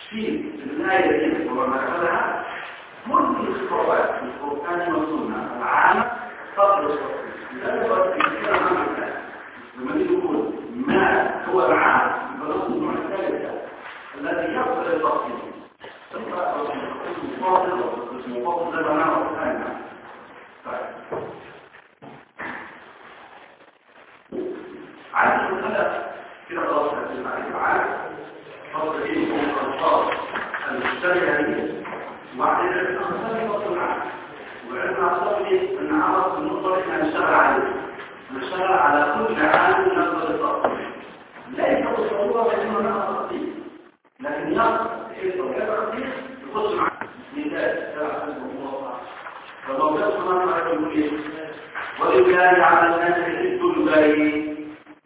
في الآية دي وما أخذها ممكن الخطوات في القرآن والسنة العامة قبل التفصيل. لذلك الكلام عن الآية لما يقول ما هو العام فنص مع الثالثة الذي يقبل التفصيل تقرأ المفاضل زي ما نعرف الآن. عدد الخلق كده خلاص هتسمع عدد خاصة ايه هو الأنصار المشتركة دي وبعد ذلك الأنصار يفصل عنها وعلم الأنصار ايه أن عرض النقطة اللي احنا نشتغل عليها نشتغل على كل عام نقدر التفصيل ليس بالصعوبة بأنه نقدر التفصيل لكن يقصد ايه طبيعة التفصيل يخش معاه مثال فالموضوع سبحانه وتعالى يقول ايه ولله على الناس حج البيت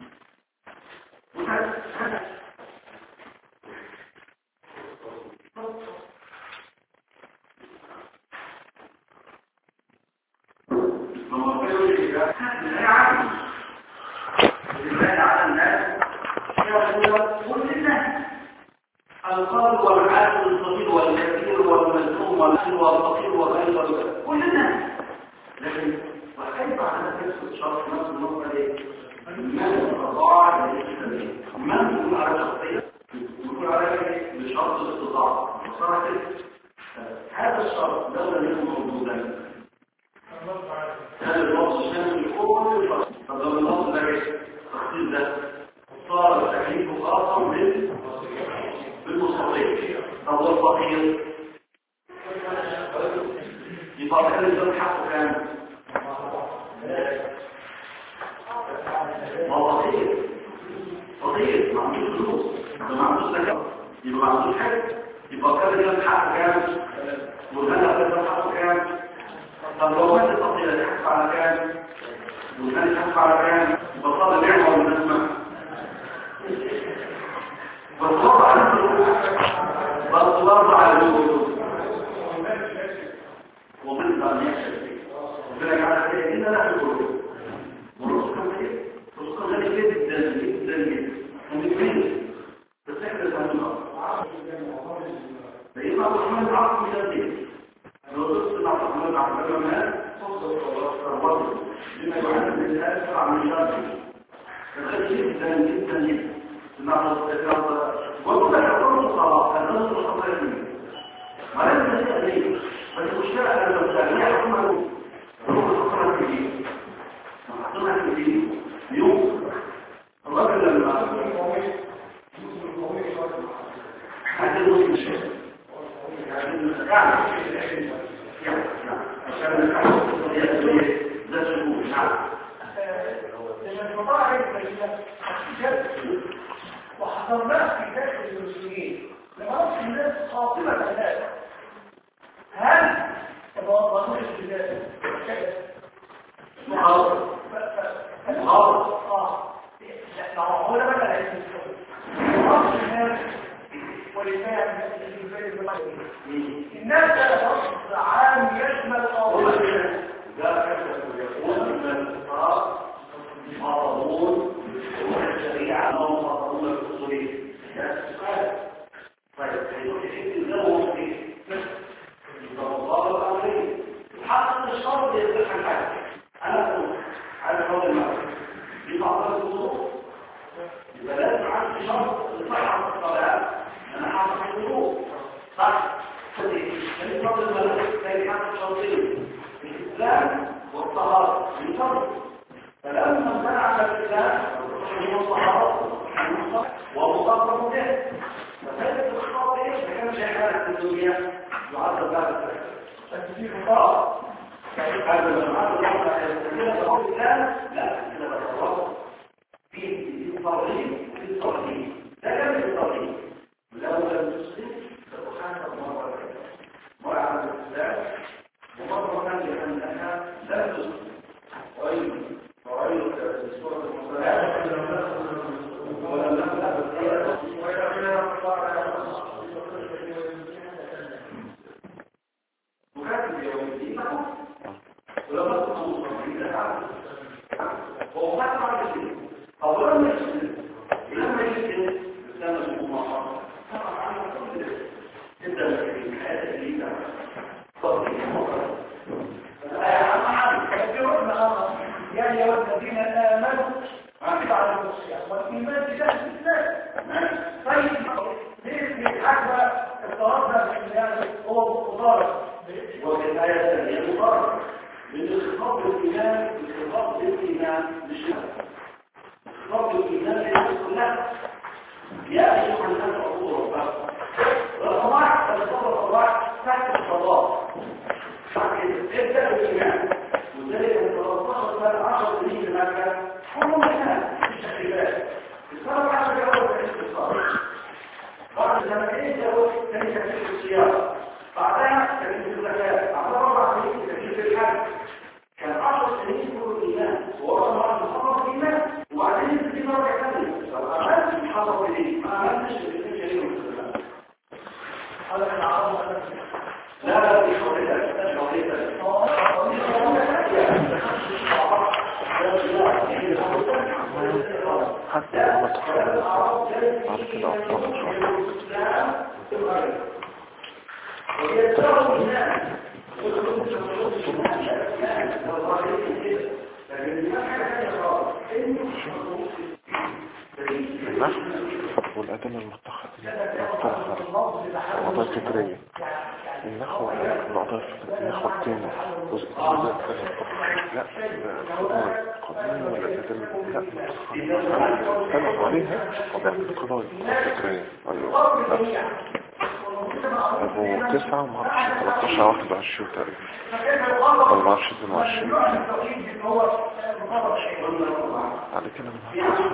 القلب والعاقل الصغير والكبير والمظلوم والأهل والفقير وغير كل الناس لكن وكيف على نفس الشخص نفس النقطة دي من الرضاعة من يقول على شخصية يقول على بشرط الاستطاعة وصارت هذا الشرط لو لم يكن موجودا هذا الوصف الشامل لكل الشخص فلو الوصف ده التخصيص ده صار تكليفه خاصا بالمستطيع طب والفقير يبقى كان الزوج حقه كام؟ ما هو فقير ما عندوش فلوس ما عندوش زكاة يبقى ما عندوش حاجة يبقى كان الزوج حقه كام؟ والغنى كان حقه كام؟ طب لو مات الفقير يحاسب على كام؟ والغنى يحاسب على كام؟ يبقى صار النعمة والنسمة والصبر على والصبر على الوجود ومن ذا يحسب ذلك على شيء إلا لا الوجود ورزقا كثير رزقا غني جدا جدا جدا ومثلين تستحدث عن الأرض فإما الرحمن العظيم من الدين لو تصل على الرحمن العظيم ما تصل الرب لما يعلم الناس عن مشاكل فغني جدا جدا جدا وقد يقول الصلاة النصر الخطيرين ولم يستأذين فالمشكلة أن المشاهدين يحكمها روح الخطرة في الدين وحطمها في الدين يوم الرجل لما حتى المسلم الشيء وحضرناه في داخل المسلمين لما نصف الناس خاطبة الناس هل تبقى البلاد محاضر لا هو ده بقى الاسم نصف الناس ولفاهم الناس ده نصف عام يشمل قوة ده كشف يقول ان الاقتصاد مطلوب والشريعه لهم مطلوب الاصوليه ده السؤال طيب هيقول لي ازاي فيه الموضوع الامري حتى الشرط يصح الحاجه انا اقول على قول المعنى دي بعض الظروف يبقى لازم عندي شرط لصحه الصلاه انا حاطط الظروف صح الفضل الملك كان حاطط شرطين الاسلام والطهاره الفرق فلما امتنع الاسلام من الطهاره ومصادره به فثبت الخطا ايش ما كانش حاله في الدنيا يعرض بها بس في خطا هذا المعنى لا كده بقى في فرضين في فرضين ده كان الفرضين لو لم تسلم فتخالف المره مرة على الإسلام ومرة كان لأنها لا تسلم وأيضا السورة المصرية ولم نبدأ بالآية وكاتب يوم الدين ولما تكون مصرين لا تعلم هو ما تعلم الدين أولا يسلم تحت الصلاة ابدأ بالإيمان وذلك من 13 سنة 10 سنين في مكة كلهم إيمان مش تخليفات الصلاة 10 أول في الصلاة بعد سنتين أول ثاني تكليف الصيام بعدها تكليف الزكاة بعدها 4 سنين تكليف الحج كان 10 سنين كله إيمان وورا بعض الصلاة إيمان وبعدين تجي مرة ثانية لو عملت حصل إيه ما عملتش الاثنين شريك هذا كان عرض لا دي شغلتك حتى لما تخرج بعد كده أفضل النحو والأدلة المختلفة الوضع الفكرية النحو الثاني جزء لا القضية ولا الأدلة لا مختلف عليها القضايا الفكرية أيوة أبو 9 ومعرفش 13 21 تقريبا ولا معرفش 22 بعد كده من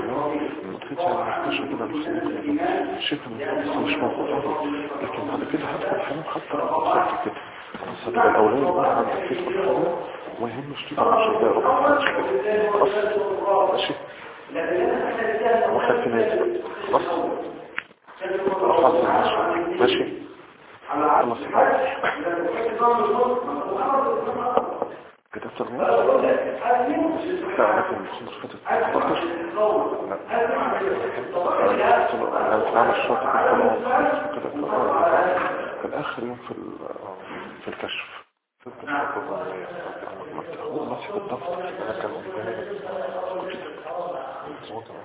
هدخل كده الشفة مش موجود لكن بعد كده هدخل الحمام حتى أخذت كده خلاص هتبقى الأولاني بقى عندك تدخل الحمام وما يهمش تدخل عشان ده ربما خلاص ماشي واحد في نادي خلاص رفعت الماشي ماشي خلاص كتبت الغنى لا لكن الخمس فتت 14 لا انا عامل الشرطة كده في الاخر يوم في الكشف في الكشف الضغطية لما تاخد ماسك الضغط انا كان قدامي صوت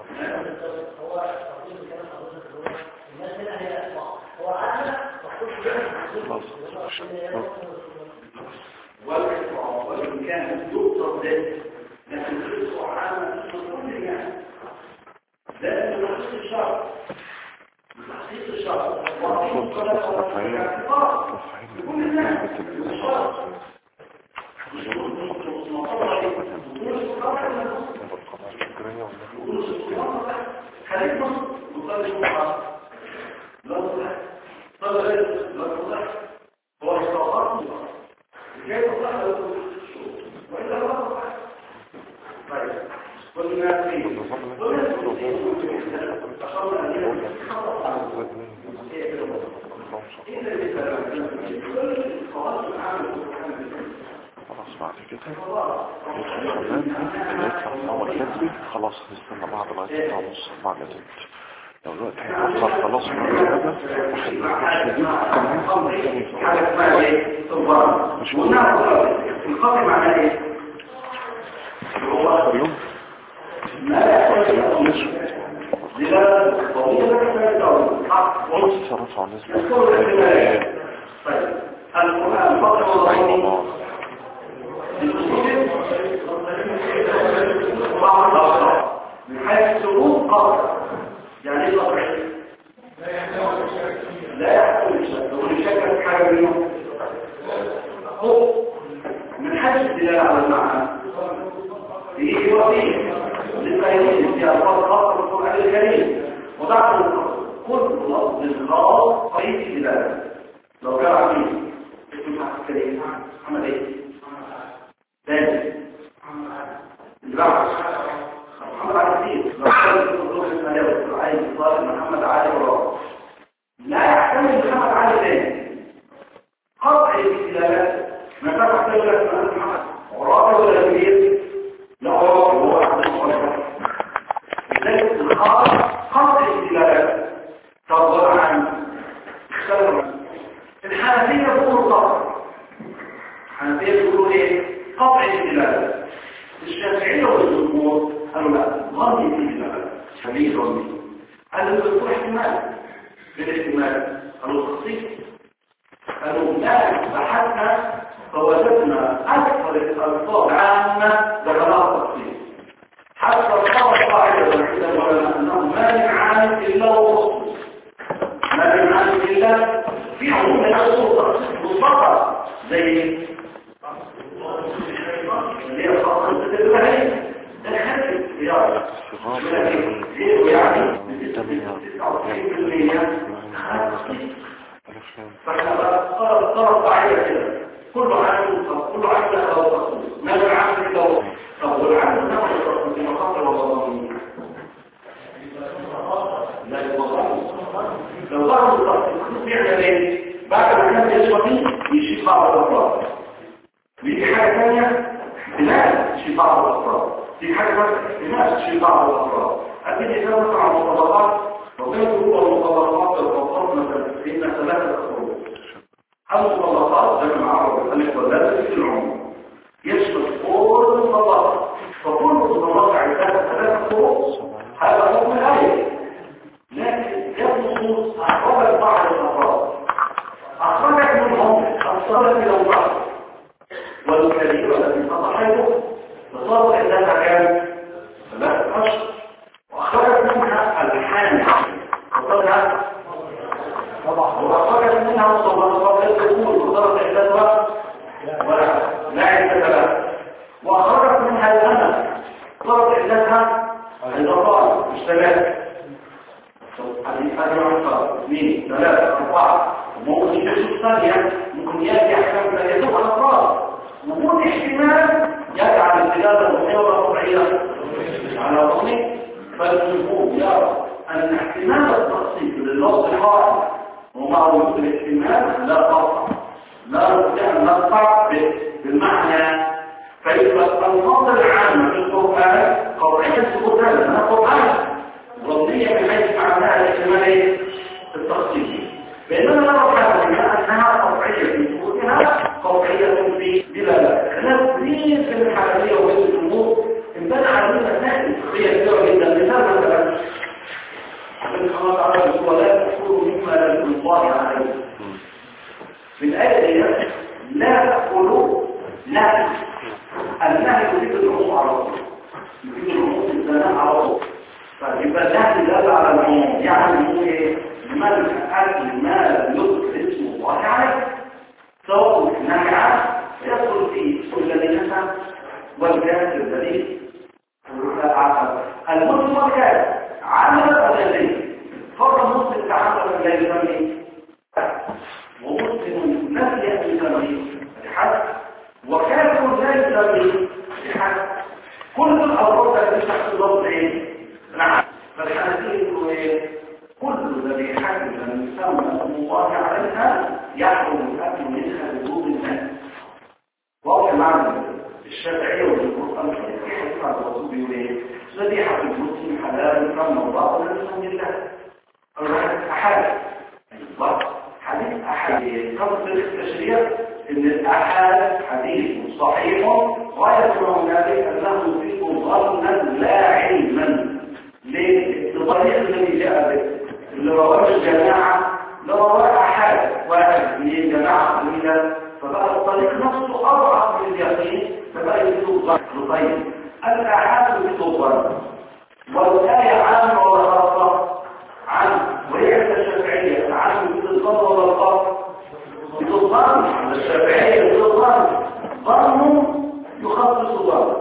وإن كان يقصد ذلك لكن الرزق عامة كل يعني لازم تحقيق الشرط تحقيق الشرط خليك مصطلح محاضر لا تصلح هو استوقف كيف تصلح وإلا لا تصلح طيب قلنا فيه خلاص بعد كده يدخل الحمام يطلع من اول كتبي خلاص نستنى بعض لغاية 9:30 بعد كده لو الوقت هيوصل خلاص من هذا واحد يجيب كان يوصل حاجة اسمها ايه؟ صبارة مش الخطي معناه ايه؟ هو اليوم خلاص صرفوا عن نسبة من حيث السلوك قاطع يعني ايه قاطع؟ لا يحتوي شكل حاجة منه هو من حيث الدلالة على المعنى هي وظيفة للقيمين في ألفاظ خاصة بالقرآن الكريم وضعت كل لفظ خاص قيد الدلالة لو كان عميل اسمه محمد الكريم محمد ايه؟ ثاني محمد عزيز محمد علي وراه لا يحتمل محمد علي ثاني قطع الدلالات ما تحتمل لك محمد وراه ولا كبير لا هو عبد الصالح لذلك الخاص قطع الدلالات تظهر عن الحنفية يقولوا قطع الحنفية يقولوا ايه؟ قطع الدلالات الشافعية والجمهور قالوا لا ظني في الدلالات سبيل ظني قالوا يقول احتمال بالاحتمال قالوا تخصيص قالوا لا بحثنا فوجدنا أكثر الألفاظ عامة ذكرها التخصيص حتى الخبر قاعدة عند العلماء أنه ما من عالم إلا وخصوص ما من عالم إلا في عموم من الصوت مطلقة زي اللي هي خاصة بالتبعية ده خلف اختيار يعني 99% فاحنا طرف ضعيفة كده كل عام له تخصص ما العام له طب والعام له تخصص في مخاطر وضعيه لا يضغط لو ضغط التخصص يعمل ايه بعد ما كان يشربي يشيل بعض الافراد بيجي حاجه ثانيه احتمال تشيل بعض الافراد في حاجه ثانيه احتمال تشيل بعض الافراد اكيد اذا مثلا على المطلقات وبين جروب المطلقات الفقط مثلا ان 3 فروع المطلقات زي ما عرفوا الالف واللام في العموم يشمل كل المطلقات فكل المطلقات عندها 3 فروع هذا حكم الايه لكن جاء نصوص أخرجت بعض الأفراد أخرجت منهم أفصلت إلى البعض والكبيرة التي تضحيته فصارت عندها كام 3 أشهر وأخرجت منها الحامل وصارها وأخرجت منها مصورات الدخول وصارت عندها ولا لا عدة لها وأخرجت منها الأمل صارت عندها الأطفال مش 3 هذه عنصر 2 3 4 ممكن يحصل ثانية ممكن يأتي أحكام ثانية على الأفراد وجود احتمال يجعل الزيادة المحيطة طبيعية على وطنه فالجمهور يرى أن احتمال التخصيص للنص الحائط ومع وجود الاحتمال لا قطع لا نستطيع أن نقطع بالمعنى فيبقى الألفاظ العامة في القرآن قطعية ثبوت هذا من القرآن ظنية بحيث معناها الاحتمال التخصيصي بينما لو حدثنا أنها قطعية في ثبوتها قطعية في دلالة خلاف كبير في الحالية وبين الجمهور انبنى علينا مسائل فقهية كثيرة جدا مثال مثلا من الله تعالى ولا تأكلوا مما لم ينطبع عليه من آية لا تأكلوا لا النهي يريد العموم على طول يريد العموم الزمان على طول فيبقى النهي دل على العموم يعني ايه من اكل ما يذكر اسم الله عليه سواء النهي عنه يدخل فيه كل الذي نسى والكافر الذي المسلم والكافر عمل الذي فرض المسلم تعمل لا يسمي ومسلم نسي ان يسمي بحد وكافر لا يسمي بحد كل الأوراق التي تحت الضبط ايه؟ نعم فالحنفية يقولوا ايه؟ كل الذي حدث من يسمى اسم الله عليها يحرم الأكل منها بوجود الناس واضح معنى الشافعية والقرآن الحديث عن الرسول بيقول ايه؟ ذبيحة المسلم حلال كما الله ولا يسمى الله أحد حديث أحد قصد التشريع ان الأحد حديث صحيح ويكون ذلك أنه فيه ظنا لا علما للطريق الذي جاء به اللي رواه الجماعة لو رواه أحد واحد من الجماعة قليلا فبقى الطريق نفسه أضعف من اليقين فبقى يجب ظن طيب الأحد يجب ظن والآية عامة ولا خاصة عنه وهي الشافعية عنه يجب الظن ولا الخاص يجب الظن الشافعية يجب الظن ظن يخصص ظن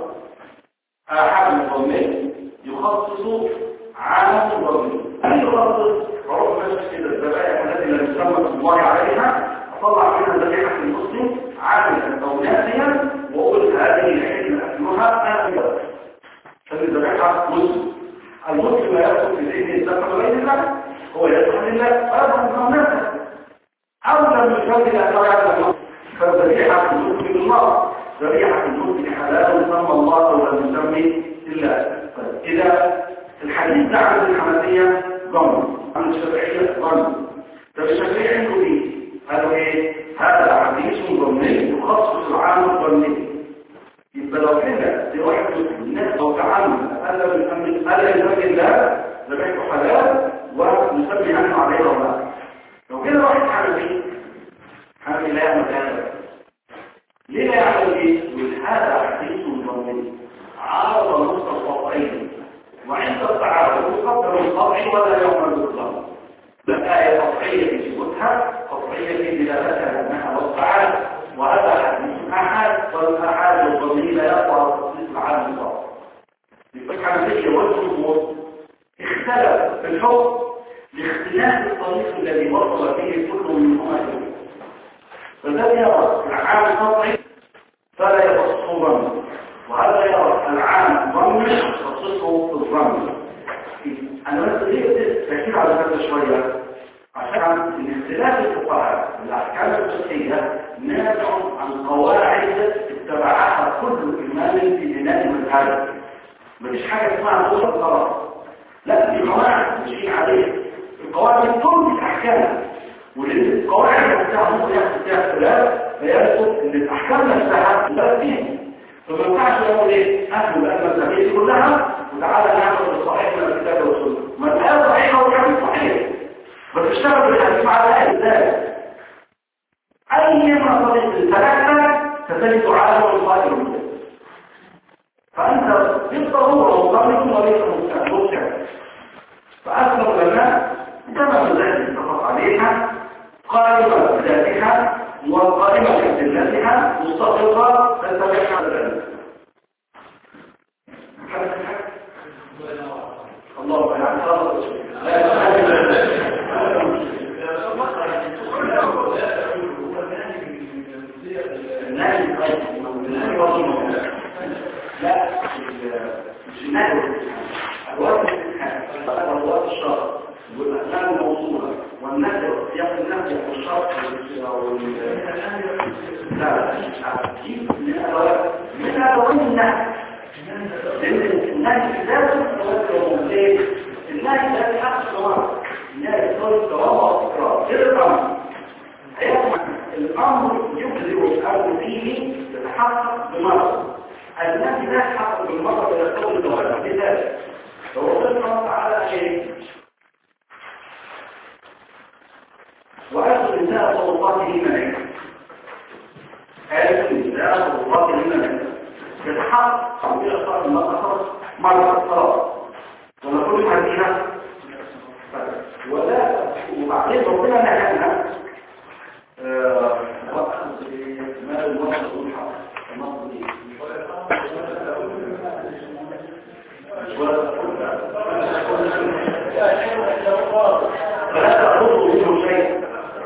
أحد الظنين يخصص عام الظن أي يخصص عرف نفسه كده الذبائح التي لا يسمى الله عليها أطلع منها ذبيحة المسلم عاملا أو ناسيا وأقول هذه الحين أكلها آخر فالذبيحة مسلم المسلم لا يدخل في ذهن الزكاة غير الله هو يدخل لله فهذا نفسه أو لم يسمي الأسرع فالذبيحة المسلم الله ذبيحة المسلم حلال سمى الله أو لم يسمي الله إذا الحديث ده عن الحنفية ظن عن الشافعية ظن طب الشافعية عنده ايه؟ قالوا ايه؟ هذا حديث ظني يخصص العام الظني يبقى لو كده في واحد الناس لو تعامل ألا يسمي الله ذبيحته حلال ونسمي عنه عليه ولا لو كده واحد حنفي لا يعمل هذا ليه لا يعمل ايه؟ هذا حديث ظني عارض نص القطعين وعند التعارض يقدر القطعي ولا يعمل بالظن الآية قطعية في ثبوتها الشرعية دلالتها أنها وقعت وهذا حديث أحد والأحد الضمير لا يقع التصديق العام الضابط. الحنفية والجمهور اختلف في الحكم لاختلاف الطريق الذي وصل فيه كل منهما إليه. فالذي يرى العام القطعي فلا يخصه ظن، وهذا يرى العام ظن يخصصه في الظن. أنا بس ليه تأكيد على هذا شوية عشان من اختلاف الفقهاء الأحكام الفقهية نابع عن قواعد اتبعها كل إمام في بناء مذهبه. مفيش حاجة اسمها نص القرار، لا دي قواعد ماشيين عليها. القواعد كل الأحكام والقواعد نفسها ممكن يحصل فيها اختلاف فيثبت ان الأحكام نفسها لا فيها. فما ينفعش نقول ايه أهل بقى المذهبية كلها وتعالى ناخد الصحيح من الكتاب والسنة. ما الآية صحيحة والحديث صحيح، بس اشتغل بالحديث مع الآية ازاي؟ أيما طريق الثلاثة ستجد عالم القائل منه. فأنت بالضرورة مقابل وليس ممكن. فأكثر العلماء كما التي اتفق عليها قائمة بذاتها وقائمة بذاتها مستقرة تتبعها العلم. الله يعلم. لا مش النهي الوقت الشرط والأسلام الموصولة والنهي والسياق النهي والشرط لا من أدوات النهي، لأن النهي ذاته النهي ذاته حق الصواب، النهي يصير الصواب والتكرار غير الأمر. الأمر يبذل الأمر فيه يتحقق بمرض، النهي لا يتحقق بالمرض إلى قول الدولة بذلك. فوصلنا على شيء وأخذ النساء صوتاته منعك، أخذ النساء صوتاته منعك يتحقق في أصحاب المقصر مرة الصلاة ونقول حديثا ولا وبعدين ربنا نحن وأخذ مال الوقت والحق المصري فلا تأخذوا منه شيء.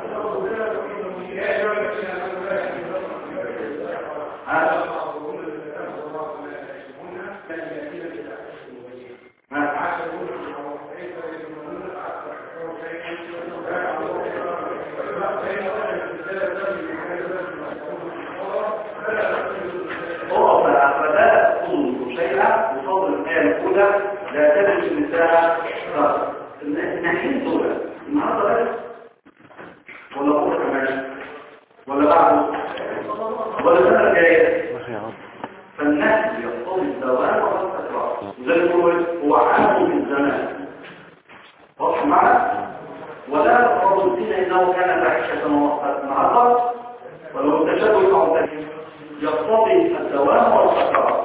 لا تدرس النساء الناحيين دول النهارده بس ولا بكره كمان ولا بعده ولا السنه الجايه. فالناس يقتضي الدوام والاستقرار وزي ما هو عام من زمان واضح معنا. ولا تفرض فينا انه كان فاحشه مؤقتا النهارده ولو التشابه يقتضي الدوام والاستقرار.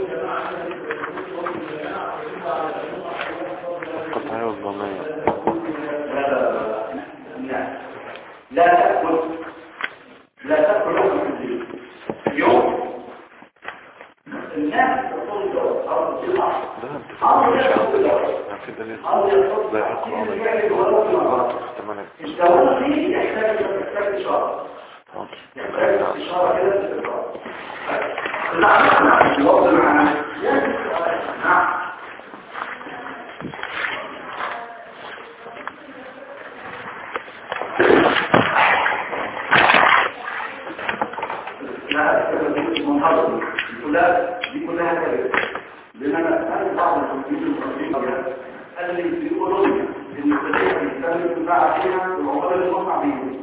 القطعية والضمية لا تأكل لحم الدين اليوم الناس تقول الجواب أرض الصلاة أرض يأخذ الجواب أرض يأخذ الجواب فيه يحتاج إشارة يحتاج إشارة كده في الإشارة. نعم الوضع معنا نعم دي كلها كده لان انا بعض المسلمين اللي بيقولوا ان التاريخ الاسلامي بتاع فيها العمال المصنع بيهم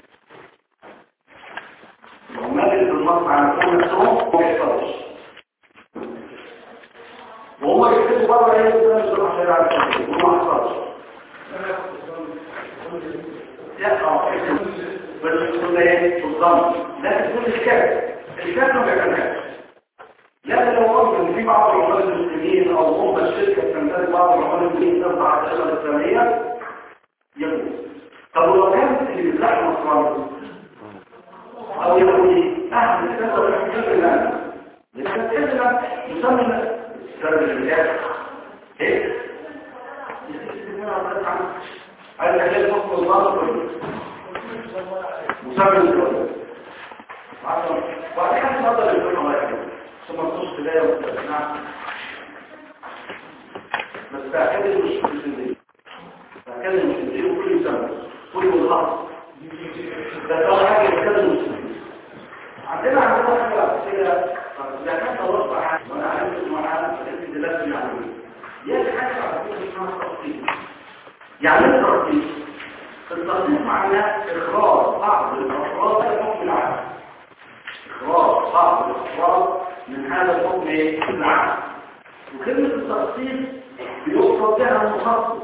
العمال اللي المصنع يكون نفسهم ما يحصلش وهم يكتبوا بره ايه الاسلام مش عشان يعرفوا وما حصلش بس كل ايه بالضبط لكن كل الكتاب ما بيعملهاش. لكن لو قلت ان في بعض العمال المسلمين او هم الشركه بتمتلك بعض العمال المسلمين تبع الدوله الاسلاميه يجوز. طب ولو كانت مسلم لا نصراني او يهودي اهل الكتاب والحكمه لكن كلمه يسمى سبب الرجال ايه عايز اكلم حكم الله مسمى الجواز وبعد كده تفضل الجمله واحده ثم تخش بدايه وتسمع بس تاكد مش في تاكد مش في كل سنه كل ملحظ ده طبعا حاجه تاكد عندنا حاجه كده اذا كان توصل وانا عارف معانا في دلوقتي يعني حاجه على فكره اسمها التخطيط يعني التخطيط التخطيط معناه اخراج بعض الافراد من الحكم العام اخراج بعض الافراد من هذا الحكم العام وكلمه التخطيط بيقصد بها المخصص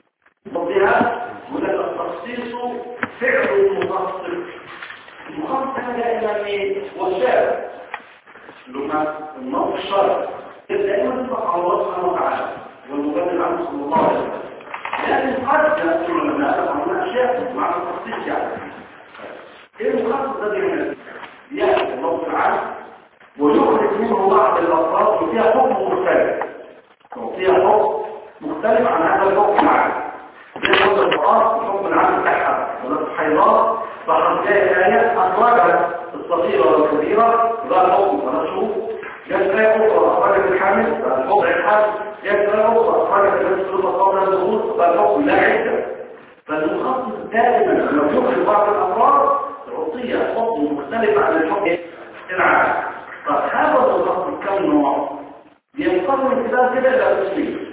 بها ولا التخصيص فعل المخصص المخصص هذا الى والشارع لما النص الشرعي دائما تطلق على الله سبحانه وتعالى والمبادر عنه صلى الله عليه وسلم لكن قد يكون العلماء عن اشياء مع التخصيص يعني ايه المخصص ده ياتي الله تعالى ويخرج منه بعض الافراد وفيها حكم مختلف وفيها حكم مختلف عن هذا الحكم العام زي حكم القرآن الحكم العام بتاعها ولا الحيضات فقد جاء آية أخرجت الصغيرة والكبيرة ده الحكم ونشوف يجري أخرى أخرجت الحامل فالحكم الحامل يجري أخرى أخرجت النسل قبل الظهور فالحكم لا عدة فالمخصص دائما لما يخرج بعض الأفراد تعطيه حكم مختلف عن الحكم العام فهذا المخصص كم نوع ينقسم كده إلى قسمين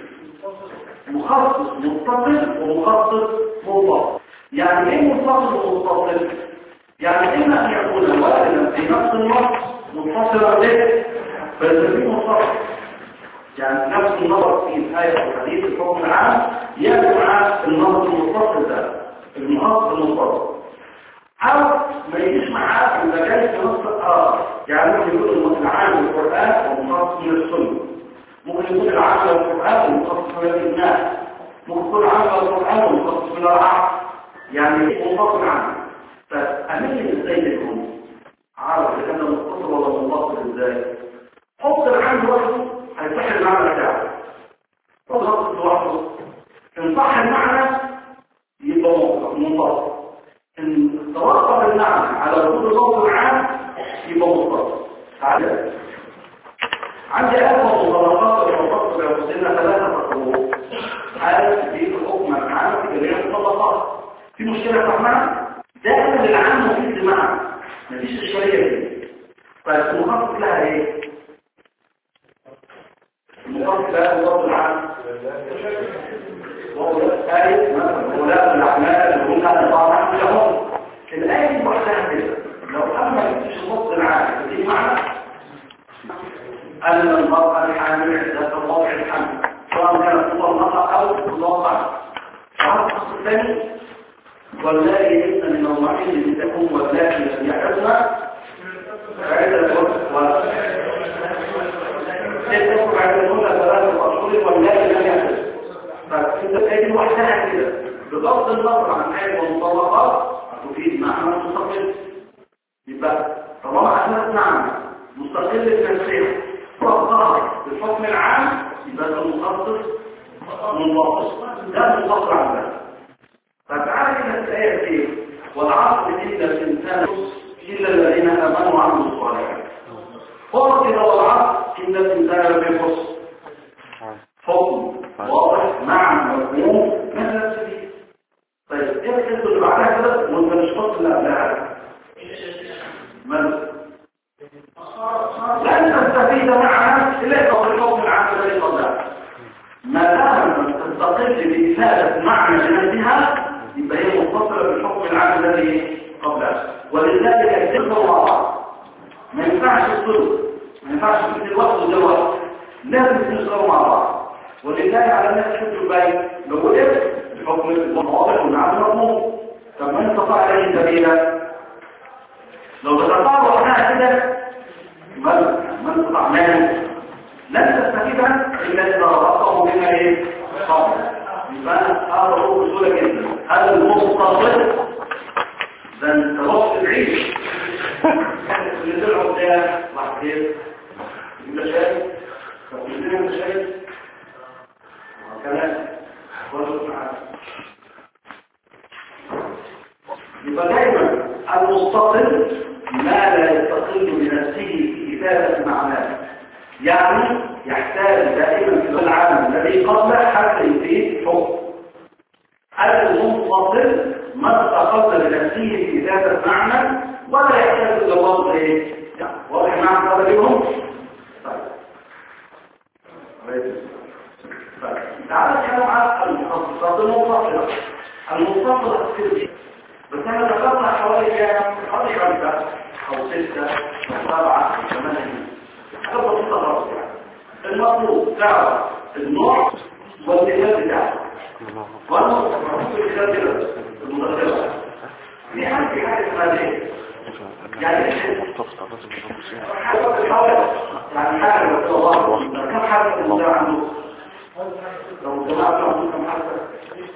مخصص متصل ومخصص منفصل يعني ايه منفصل ومتصل يعني اما ان يكون واردا في نفس النص متصلا به فيسميه متصل يعني نفس النظر في الآية والحديث الحكم العام يأتي مع النظر المتصل ده المخصص المتصل او ما يجيش معاه اذا جاي في نص اخر يعني ممكن يكون العام والقرآن ومخصص من السنة ممكن يكون العام والقرآن ومخصص من الناس ممكن يكون العام والقرآن ومخصص من العام يعني منفصل عنه فأمين ازاي يكون عارف اذا كان متصل ولا منفصل ازاي حط العام لوحده هيصح المعنى بتاعه حط لوحده ان صح المعنى يبقى منفصل ان توقف المعنى على وجود اللفظ العام يبقى متصل عندي أكبر مطلقات المفصل يوصلنا 3 خطوات هذا في الحكم العام في جميع المطلقات في مشكلة فهمها دائما العام مفيد لمعنى مفيش إشكالية فيه فالمخصص لها ايه؟ المخصص لها اللفظ العام آية مثلا ولاء الأعمال اللي هم أطاعنا لهم الآية دي وحدها كده لو أما مفيش اللفظ العام فدي معنى أن المرأة الحامل عدة موضع الحمل سواء كانت مطلقة أو مطلقة هذا الشخص الثاني واللائي يئسن من المحيض التي تكون واللائي لم يحضن فعدة الوقت تكون عدتهن 3 أشهر واللائي لم يحضن فإنت الآية وحدها كده بغض النظر عن آية والمطلقات تفيد معنى مستقل يبقى طالما عندنا معنى مستقل التنسيق وظهر بالحكم العام يبقى ده مخصص منفصل ده منفصل عن ده فتعالى الى الايه دي والعصر ان الانسان الا الذين امنوا وعملوا الصالحات قل والعصر ان الانسان لفي خسر حكم واضح مع مفهوم مثل السبيل طيب ايه الحته اللي بعدها كده وانت مش فاصل اللي قبلها لن تستفيد معها إلا الحكم العام الذي قبلها ما دام تستقل بإفادة معنى جنسها يبقى هي متصلة بالحكم العام الذي قبلها ولذلك يتفقوا مع بعض ما ينفعش الصدق ما ينفعش في الوقت والوقت لازم تشتغلوا مع بعض ولذلك على الناس شفتوا باين لو قلت الحكم الواضح والعام مضمون طب من استطاع عليه سبيلا لو تتطابق معها كده من استطاع ماله لن تستفيدها الا اذا ربطه بما ايه قبل يبقى هذا هو بسهوله جدا هذا المتصل الكبير اللي طلعوا ده واحد يبقى شايف طب الاثنين شايف كلام برضه معاك يبقى دايما المستقل ما لا يستقل بنفسه في كتابة معناه يعني يحتاج دائما في العالم الذي قبله حتى يفيد حكم المنفصل ما استقل بنفسه في كتابة معنى ولا يحتاج الى الله ايه واضح معنى هذا اليوم تعالى نتكلم عن المخصصات المنفصلة المنفصلة السلبية بس انا ذكرنا حوالي 5 او 6 أو 7 أو 8 حاجة بسيطة خالص يعني المطلوب تعرف النوع والمثال بتاعه والمطلوب الكتاب المدرسة في حاجة اسمها ايه؟ يعني حاجة بس الله كم حاجة المدرسة عنده؟ لو جماعة عنده كم حاجة؟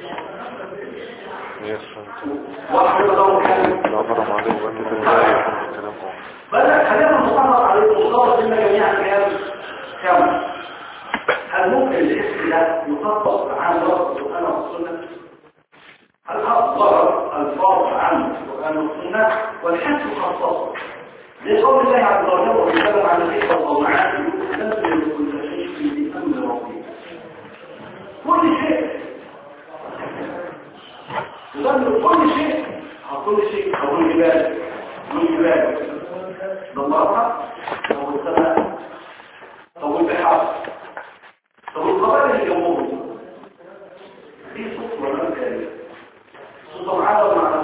واحد لو كان لا ضرب عليه وانت بالله يكون الكلام بدأ خلينا نصنف عليه مصطلح ان جميعا كم هل ممكن الاسم ده يخصص عن لفظ القرآن والسنة؟ هل أصدر الفاظ عن القرآن والسنة والحد يخصصه؟ لقول الله عز وجل ويتكلم عن الحكمة والطاعات ينزل كل شيء في أمر ربه كل شيء ينزل كل شيء أو الجبال ضمرها أو السماء أو البحار أو القبائل اللي جنبهم في صوت ولا كلمة صوت معانا ولا معنا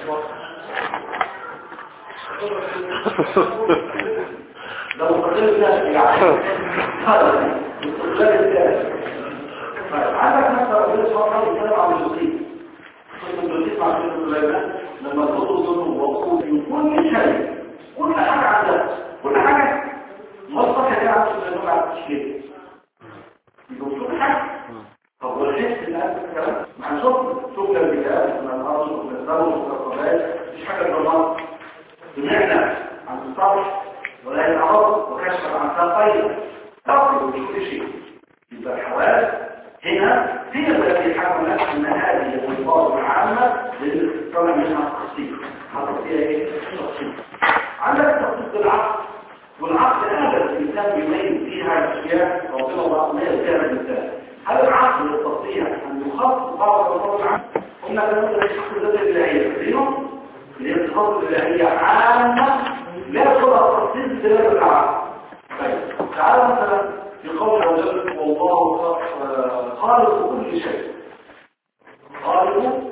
لو استقل الناس يعني هذا استقلال الناس عندك مثلا ربنا سبحانه وتعالى يتكلم عن الجزئية الجزئية مع سيدنا سليمان لما تقول ظلم وقود من كل شيء كل حاجة عندها كل حاجة مصطفى كده عن سليمان على التشكيل يقول كل حاجة طب والحس اللي قبل الكلام مع شكل البلاد من الأرض ومن الزوج ومن القبائل مفيش حاجة بالمرض بنعنا عن السطح ولا يتعرض وكشف عن ساقين تقل كل شيء يبقى الحواس هنا هي التي حكمت ان هذه الالفاظ العامه للطلع منها التخصيص حصل فيها ايه التخصيص عندك تخصيص بالعقل والعقل هذا الانسان يميز فيها الاشياء ربنا الله ما يزيد الانسان هل العقل يستطيع ان يخصص بعض الالفاظ العامه قلنا كلمه الحق الذات الالهيه فيهم الالفاظ الالهيه عامه لا ترى تخصيص دلاله العقل طيب تعالى مثلا في قول الله والله خالق كل شيء خالق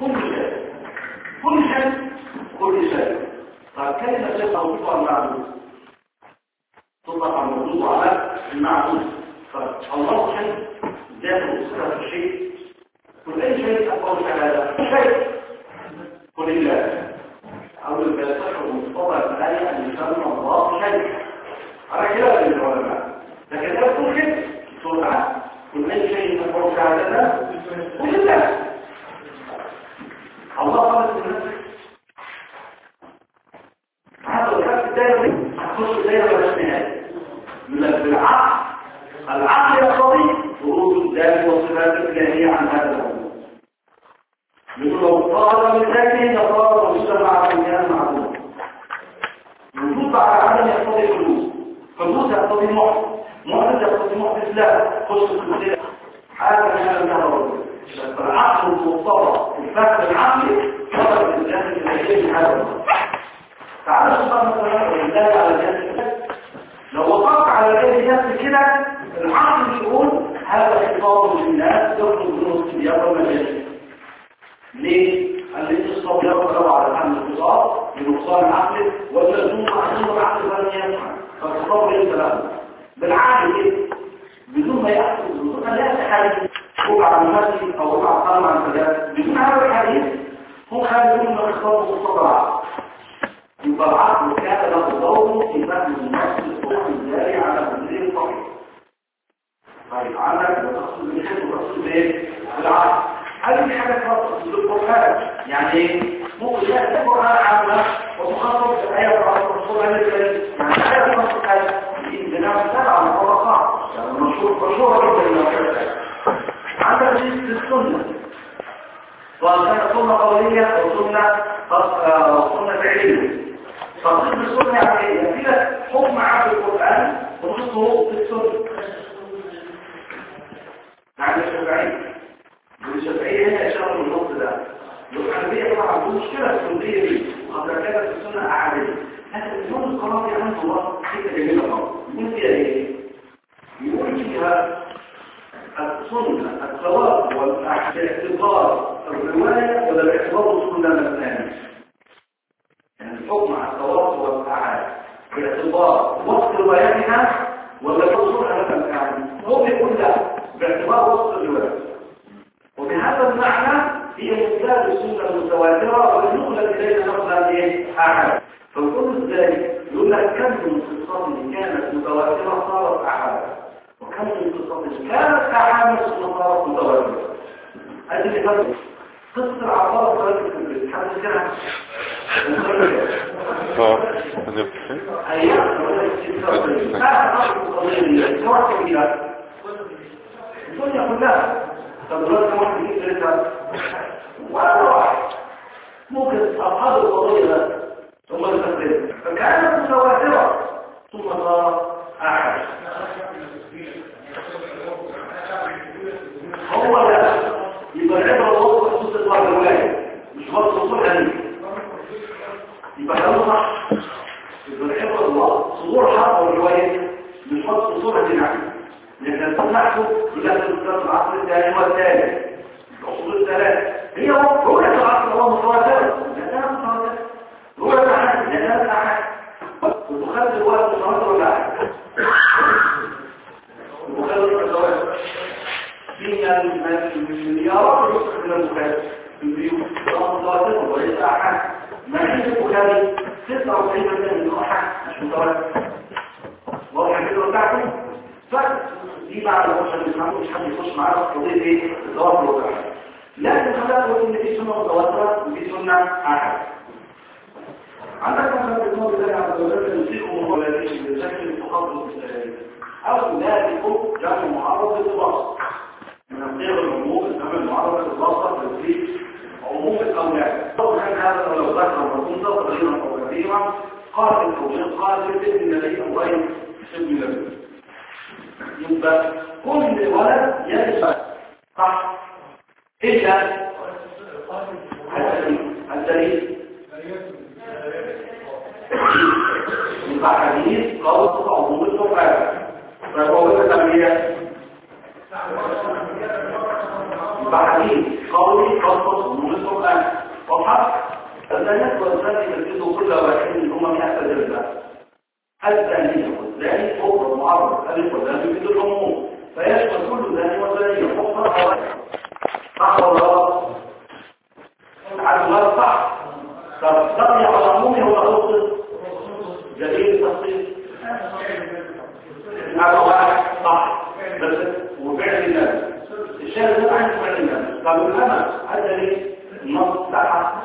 كل شيء فكلمة شيء توصيف على المعبود تطلق على الموجود وعلى المعبود فالله شيء ذاته صفة الشيء كل أي شيء أقول هذا شيء كل الله أو الفلسفة المصطفى الآية أن يسمى الله شيء على كده للعلماء لكن لا تكون كده سرعة كل أي شيء تقول هذا كل الله الله قال الناس هذا الحق الدائري هتخش الدائرة ولا نهاية العقل يقتضي خروج الذات والصفات الإلهية عن هذا الموضوع يقول لو طالب من ذاته يطالب وجود مع الإنسان معلوم الوجود على عدم يقتضي حدوث يقتضي محدث يقتضي محدث لا خش الكلية حاجة من هذا النهر العقل المضطرة الفهم العقلي طلب الإنسان الإلهية من هذا الموضوع تعالى سبحانه وتعالى والله على ذلك لو وقفت على ذلك كده العقل يقول هذا خطاب للناس يخرج منه السبيان والمجال ليه؟ الذي يصطب يقرب على حمل الخطاب بنقصان العقل والمزوم معلوم العقل فلن يفهم فالخطاب ليس له بالعقل ايه؟ بدون ما يحصل بدون ان لا يتحدث هو على المسجد او هو على القلم عن الثلاث بدون هذا الحديث هم خارجون من الخطاب وخطاب العقل يبقى العقل كان له دور في فهم النص الصحيح الجاري على تدريب الصحيح. طيب عندك تخصص الحس وتخصص ايه؟ العقل. هذه حاجة خاصة بالقرآن يعني ايه؟ ممكن يأتي القرآن عامة وتخصص الآية الرسول عليه الكريم يعني آية تخصص آية بناء السبعة المطلقات يعني مشهورة جدا عندك السنة سواء كانت سنة قولية أو سنة فعلية تصديق السنة يعني ايه؟ فيها حكم عام القرآن وخصوصه في السنة يعني الشافعية هنا إشارة من النص ده الحنفية طبعا عندهم مشكلة في السنية دي وقد كانت السنة أعادية لكن الإمام القرآني عنده الله حتة جميلة خالص يقول فيها إيه؟ يقول فيها السنة الثواب والاعتبار الرواية ولا الاعتبار السنة الثاني يعني الحكم على الثواب والأعاد باعتبار وقت روايتها ولا الرسول الثاني هو بيقول لا باعتبار وقت الرواية وبهذا المعنى هي مثال السنة المتواترة والنقلة إلينا نقلة ايه؟ أحد فالقول ذلك يقول لك كم من قصة كانت متواترة صارت أحد وكم من قصة كانت أحد صارت متواترة هذه فرق قصة العبارة طريقة البيت حد كده الدنيا كلها طب دلوقتي واحد يجيب ثلاثة ولا واحد ممكن أصحاب القضية ثم يستخدم فكانت متواترة ثم صار أحد هو لا يبقى العبرة الوصف خصوص الرواية مش وصف صدور حديث يبقى كلامه صح يبقى العبرة الوصف صدور حق والرواية مش وصف صدور حديث لأن تنحكم بلاد العصر الثاني والثالث الأصول الثلاث هي رؤية العصر الله متواترة لأنها متواترة رؤية الأحد لأنها الأحد وتخلي الوقت متواتر ولا أحد وتخلي الوقت فينا المليارات يصبح من المكاتب في البيوت متواترة وليس أحد ما عند البخاري 96% من أحد مش متواتر واضح كده بتاعكم دي بعد الوصف اللي مش حد يخش معانا في قضيه ايه التواتر والتعارض لكن خلينا نقول ان في سنه متواتره وفي سنه احد عندك مثلا النوع ده على الدولات يوصيكم ولكن بشكل التخصص او ذلك جمع معرض للوصف من الصيغ العموم جمع معرض للوصف في عموم الاولاد طبعا هذا لو ذكر مرسوم صغيرا او كبيرا قال التوجيه قال في النبي امرين ابن النبي يبقى كل ولد يجب صح إلا الدليل يبقى حديث قول عموم القرآن فهو التنبيه يبقى حديث قولي قول عموم القرآن وحق الثالث والثاني يركزوا كل واحد منهما من أحد الرجال الثانية والثاني فوق المعرض الألف واللام يفيد العموم فيشمل كل ثاني وثانية فوق الأول صح ولا غلط؟ على الغلط صح تبقي على عمومه ولا خصوص جديد التفصيل على واحد صح بس وفعل الناس الشارع ده عن فعل الناس طب الأمل هذا ليه؟ النص بتاعها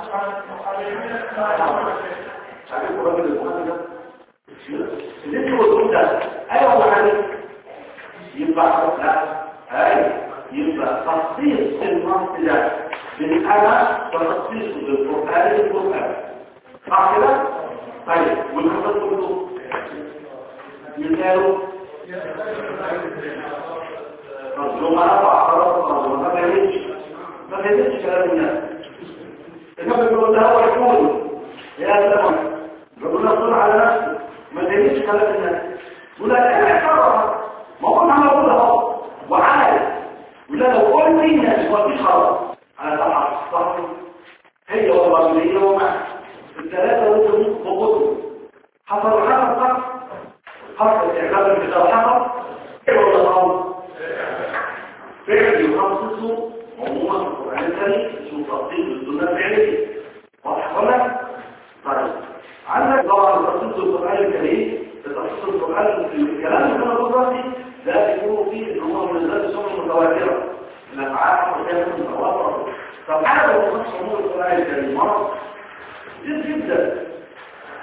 عارفوا راجل البخاري ده اللي هو ده ايوه حديث يبقى لا ايوه يبقى تخصيص النص ده بالأمل وتخصيص بالقرآن صح كده؟ طيب والخطط كله مثاله مظلوم أربع خلاص ما فهمتش كلام الناس النبي يقول ده هو يقول يا سلام ربنا صل على نفسه ما فهمتش كلام الناس يقول لك انا اعترف ما هو انا بقول اهو وعارف ولا لو قلت الناس ما فيش خلاص انا صح هي والله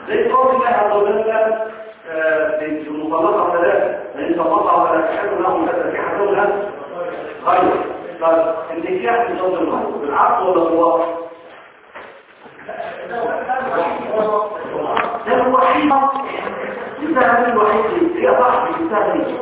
زي قول الله عز وجل في المطلقة ثلاثة فإن تطلقها فلا تحل لهم فتنكحوا لها غير. فالنكاح من زوج الغير بالعقد ولا بالوقت؟ ده الوحيد يساهم الوحيد هي صاحب يساهم.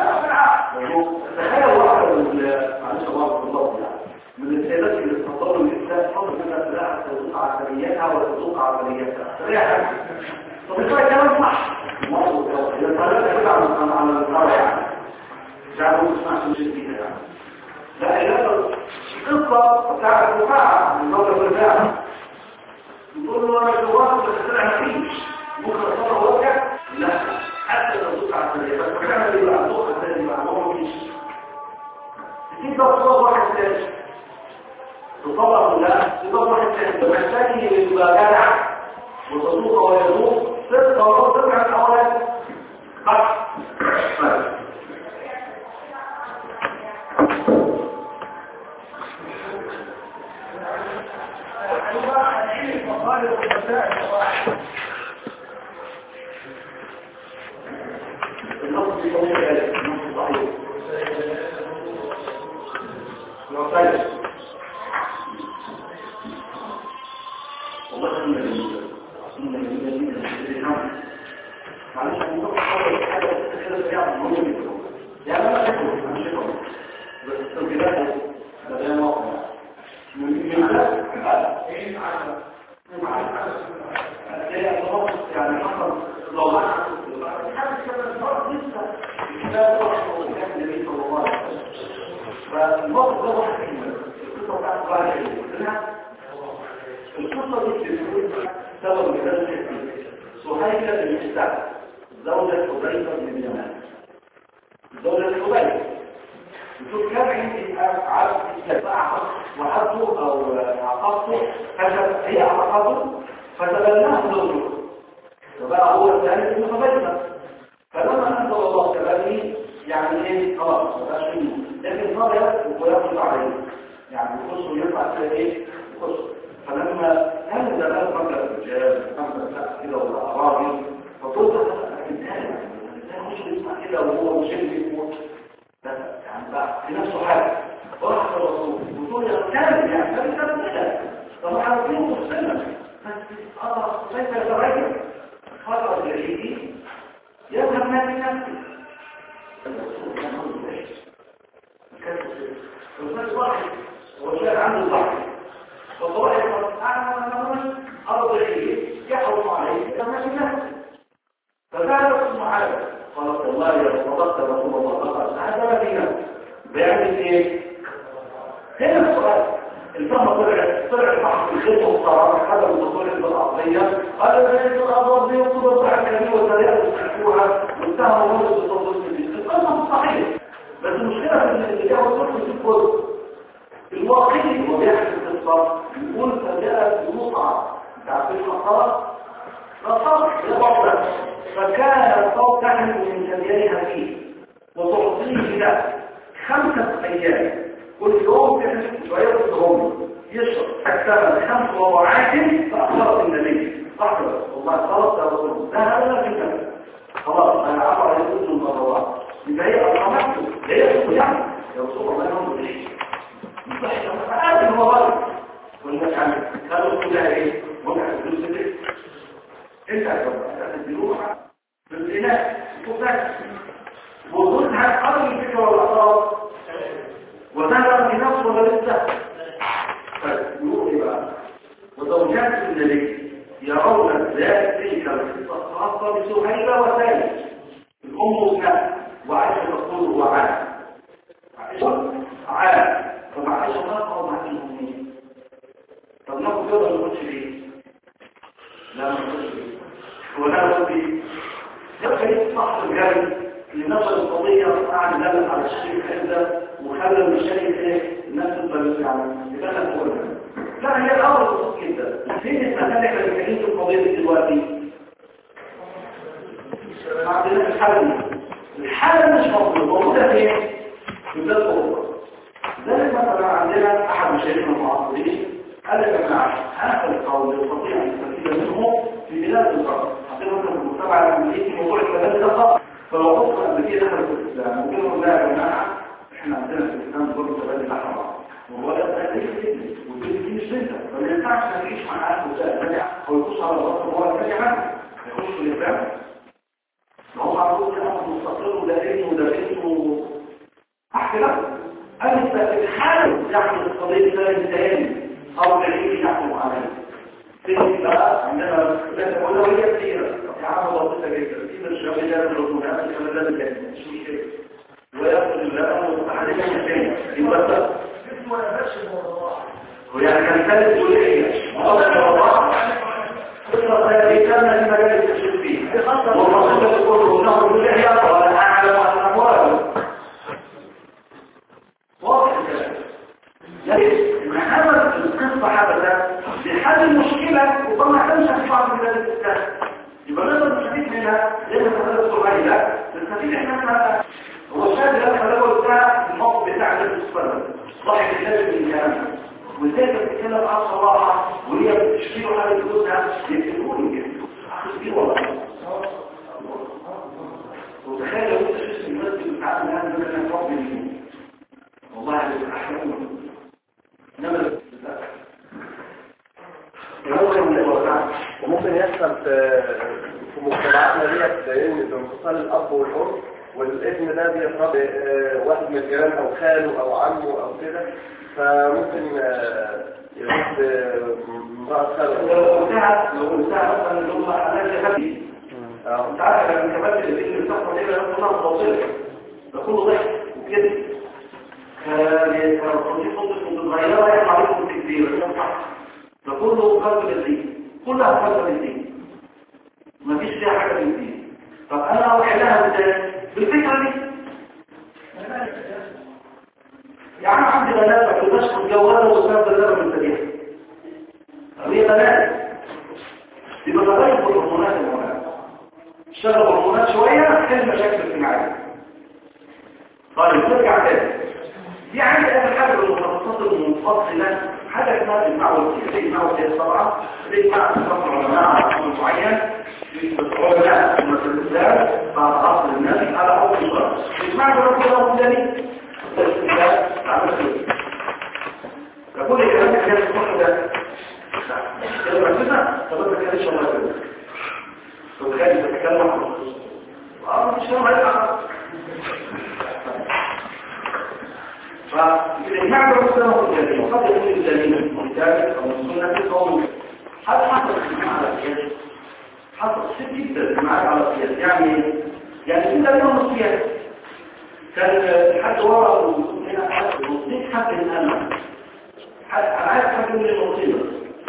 تخيل واحدة معلش الله من السيدات اللي استنظروا الإسلام حضر منها سلاحة تذوق عملياتها وتذوق عملياتها سريعا. طب إذا كلام صح إذا طلبت كده على القرى يعني جعلوا تسمع سوشي فيها يعني لا إلا القصة بتاعت الرفاعة من دولة الرفاعة يقول له أنا جواب بس طلع مفيش ممكن أصدر وجه لا حتى تذوق عملياتها بس فكرنا اللي بقى تذوق عملياتها هو مفيش دي تصور واحد ثاني تصور لا تصور واحد ثاني محتاج يبقى جدع وتصوق ويذوق ست مرات تبع الأولاد النص يقول ذلك النص صحيح يعترف والله إن الذين معلش أنا أقول حاجة كده يعني مهم جدا يعني أنا أقول عن شيء بس التنبيهات بدأنا نوقع من هذا إيه يعني حصل لو ما حصل كده الفرق لسه لا تروح وكان النبي صلى الله عليه وسلم فالموقف ده واحد منهم القصة بتاعت راجع القصة دي سبب لذلك سهيلة بن السعد زوجة حذيفة بن اليمان زوجة حذيفة بتقول كان عندي عبد استدفعه وعبده أو عقبته هي عقبته فتبناه زوجه وبقى هو الثالث من حذيفة فلما أنزل الله كلامه يعني ايه خلاص ما بقاش منه لكن صار يكتب ويقضي عليه يعني يخش ويطلع كده ايه يخش فلما كان زمان مثلا الرجال مثلا كده ولا اعرابي فقلت لكن ازاي يخش يسمع كده وهو مش يموت يعني بقى في نفسه حاجه وراح الرسول وتقول يا كان يعني كان كده طب عارفين مسلمه بس كيف يتراجع خطر جديد يذهب ما في نفسه الرسول واحد هو شايف عنده ضعف وطوائف أرض الحديث يحرص عليه كما في نفسه ففعل اسمه عادة قالت الله يا صدقت رسول الله قال هذا فينا بيعمل ايه؟ هنا السؤال الفهم طلع بحث الخطة والقرار هذا الدخول بالأرضية قال ليس الأرض يطلب على الكلمة والطريقة تحكوها وانتهى ولد التصدق في القصة صحيح بس المشكلة ان اللي جاء الصدق في الكل الواقعي هو بيحكي القصة يقول فجاءت بمصعب تعرفين الخطأ فصار لبطلة فكان الصوت تحمل من ثدييها فيه وتعطيه له 5 أيام كل يوم تحمل شوية الظهور يشرب أكثر من 5 وضعات فأخبرت النبي أخبر والله خلاص يا رسول الله لا هذا جدا خلاص أنا عبر يقول من الله يبقى هي أرحمته لا يقول يعني يا رسول الله ينظر ليه هذا هو غلط والناس يعني قالوا كلها ايه وضع الفلوس دي انت هتديروها بالإناء وفاك وظلها قبل الفكرة والأطراف وذهب بنفسه ولا لسه فيقول ايه بقى وزوجات النبي يرون ذلك تلك القصة خاصة بسهيلة وسهيلة الأم وكان وعائشة تقول هو عاد عاد طب عائشة ما تقول مع المؤمنين طب ناخد كده ما نقولش ليه لا ما نقولش ليه هو لا نقول ليه يبقى صح الجري اللي نشر القضية قاعد يدلل على الشيء الحزة وخلى المشايخ ايه الناس تبقى يعني يبقى نقول لا هي الأمر بسيط جدا فين المكانك اللي كانت القضية دي دلوقتي ما عندناش الحالة مش موجودة فين في بلاد أوروبا ذلك مثلا عندنا أحد مشايخنا المعاصرين قال لك يا جماعة هذا القول يستطيع أن يستفيد منه في بلاد الغرب لقيت موضوع الكلام ده خالص. فالوقوف قبل كده دخل في الاسلام وقالوا لا يا جماعه احنا عندنا في الاسلام برضه تبادل الاحرار وهو ده ليس ابني والبنت دي مش بنتك فما ينفعش نعيش مع اهل وسائل او يخش على الرسول وهو الثاني عنه يخش في الاسلام. هم عندهم كلام مستقر وده ابنه وده بنته احكي لكم انت في الحال يحدث قضيه ثاني او دليل يحكم عليه تيجي بقى عندنا اولويه كثيره يا عم بسيطه جدا في الشباب والرجولات الشباب الثاني مش مشكله ويأخذ الله وتحديدا الثاني يبقى ده اسمه يا باشا الموضوع ويعني كان ثالث مسؤوليه قصه خياليه كان في مجال التشريع فيه والرسول يقول له بالله ولا اعلم عن الاموال واضح الكلام لكن هذا القصه حدثت بحل المشكله وطبعا كانش في بعض بلاد الاسلام يبقى نقدر نستفيد منها لان هذا الصغير ده نستفيد احنا هو شاهد لما هو بتاع الموقف بتاع الناس الصغير صاحب الناس من الكلام وازاي بتتكلم عن صراحه وهي بتشكي له حاجه جوزها يكتبوا كده تشكي والله وتخيل لو انت شفت الناس اللي بتتعامل معاها زي ما تروح باليمين والله هتبقى احلام انما وممكن يحصل في مجتمعاتنا ديت لان بانفصال الاب والام والابن ده بيتربى واحد من الجيران او خاله او عمه او كده فممكن يرد امرأة خاله لو انتهى مثلا اللي هم حالات خبيث انت عارف لما كمان الابن بتاعهم ده يبقى توصيل ده كله ضحك وكده فالتوصيل خطوط متغيره يطلع عليكم كتير ده كله قلب الدين كلها قلب الدين مفيش فيها حاجه من الدين طب انا اوحلها ازاي بالفكره دي يعني عندي غلابه في مشهد جواله وسبب غلابه من التاريخ هي غلابه يبقى غلابه الهرمونات المهمه اشتغل الهرمونات شويه تحل مشاكل اجتماعيه طيب نرجع تاني دي عندي اخر حاجه المتخصصات المنفصله حاجه اسمها اجماع والسياسه اجماع والسياسه طبعا الاجماع بتفصل علماء على امر معين علماء مثل الاسلام بعد عصر النبي على حكم الشرع الاجماع ده كله ثاني الاستدلال على السياسه فكل الكلام ده كان الصح ده كده كده طب انت كده ان شاء الله كده لو كان بتتكلم عن مش هو هيبقى فالإجماع بالرسول والجديد وقد يكون الدليل من الكتاب أو من السنة قوي هل حصل الإجماع على القياس؟ حصل كتير جدا الإجماع على القياس يعني في دليل من القياس كان حد ورا هنا حد نصيب حد الأمل أنا عايز حد من النصيب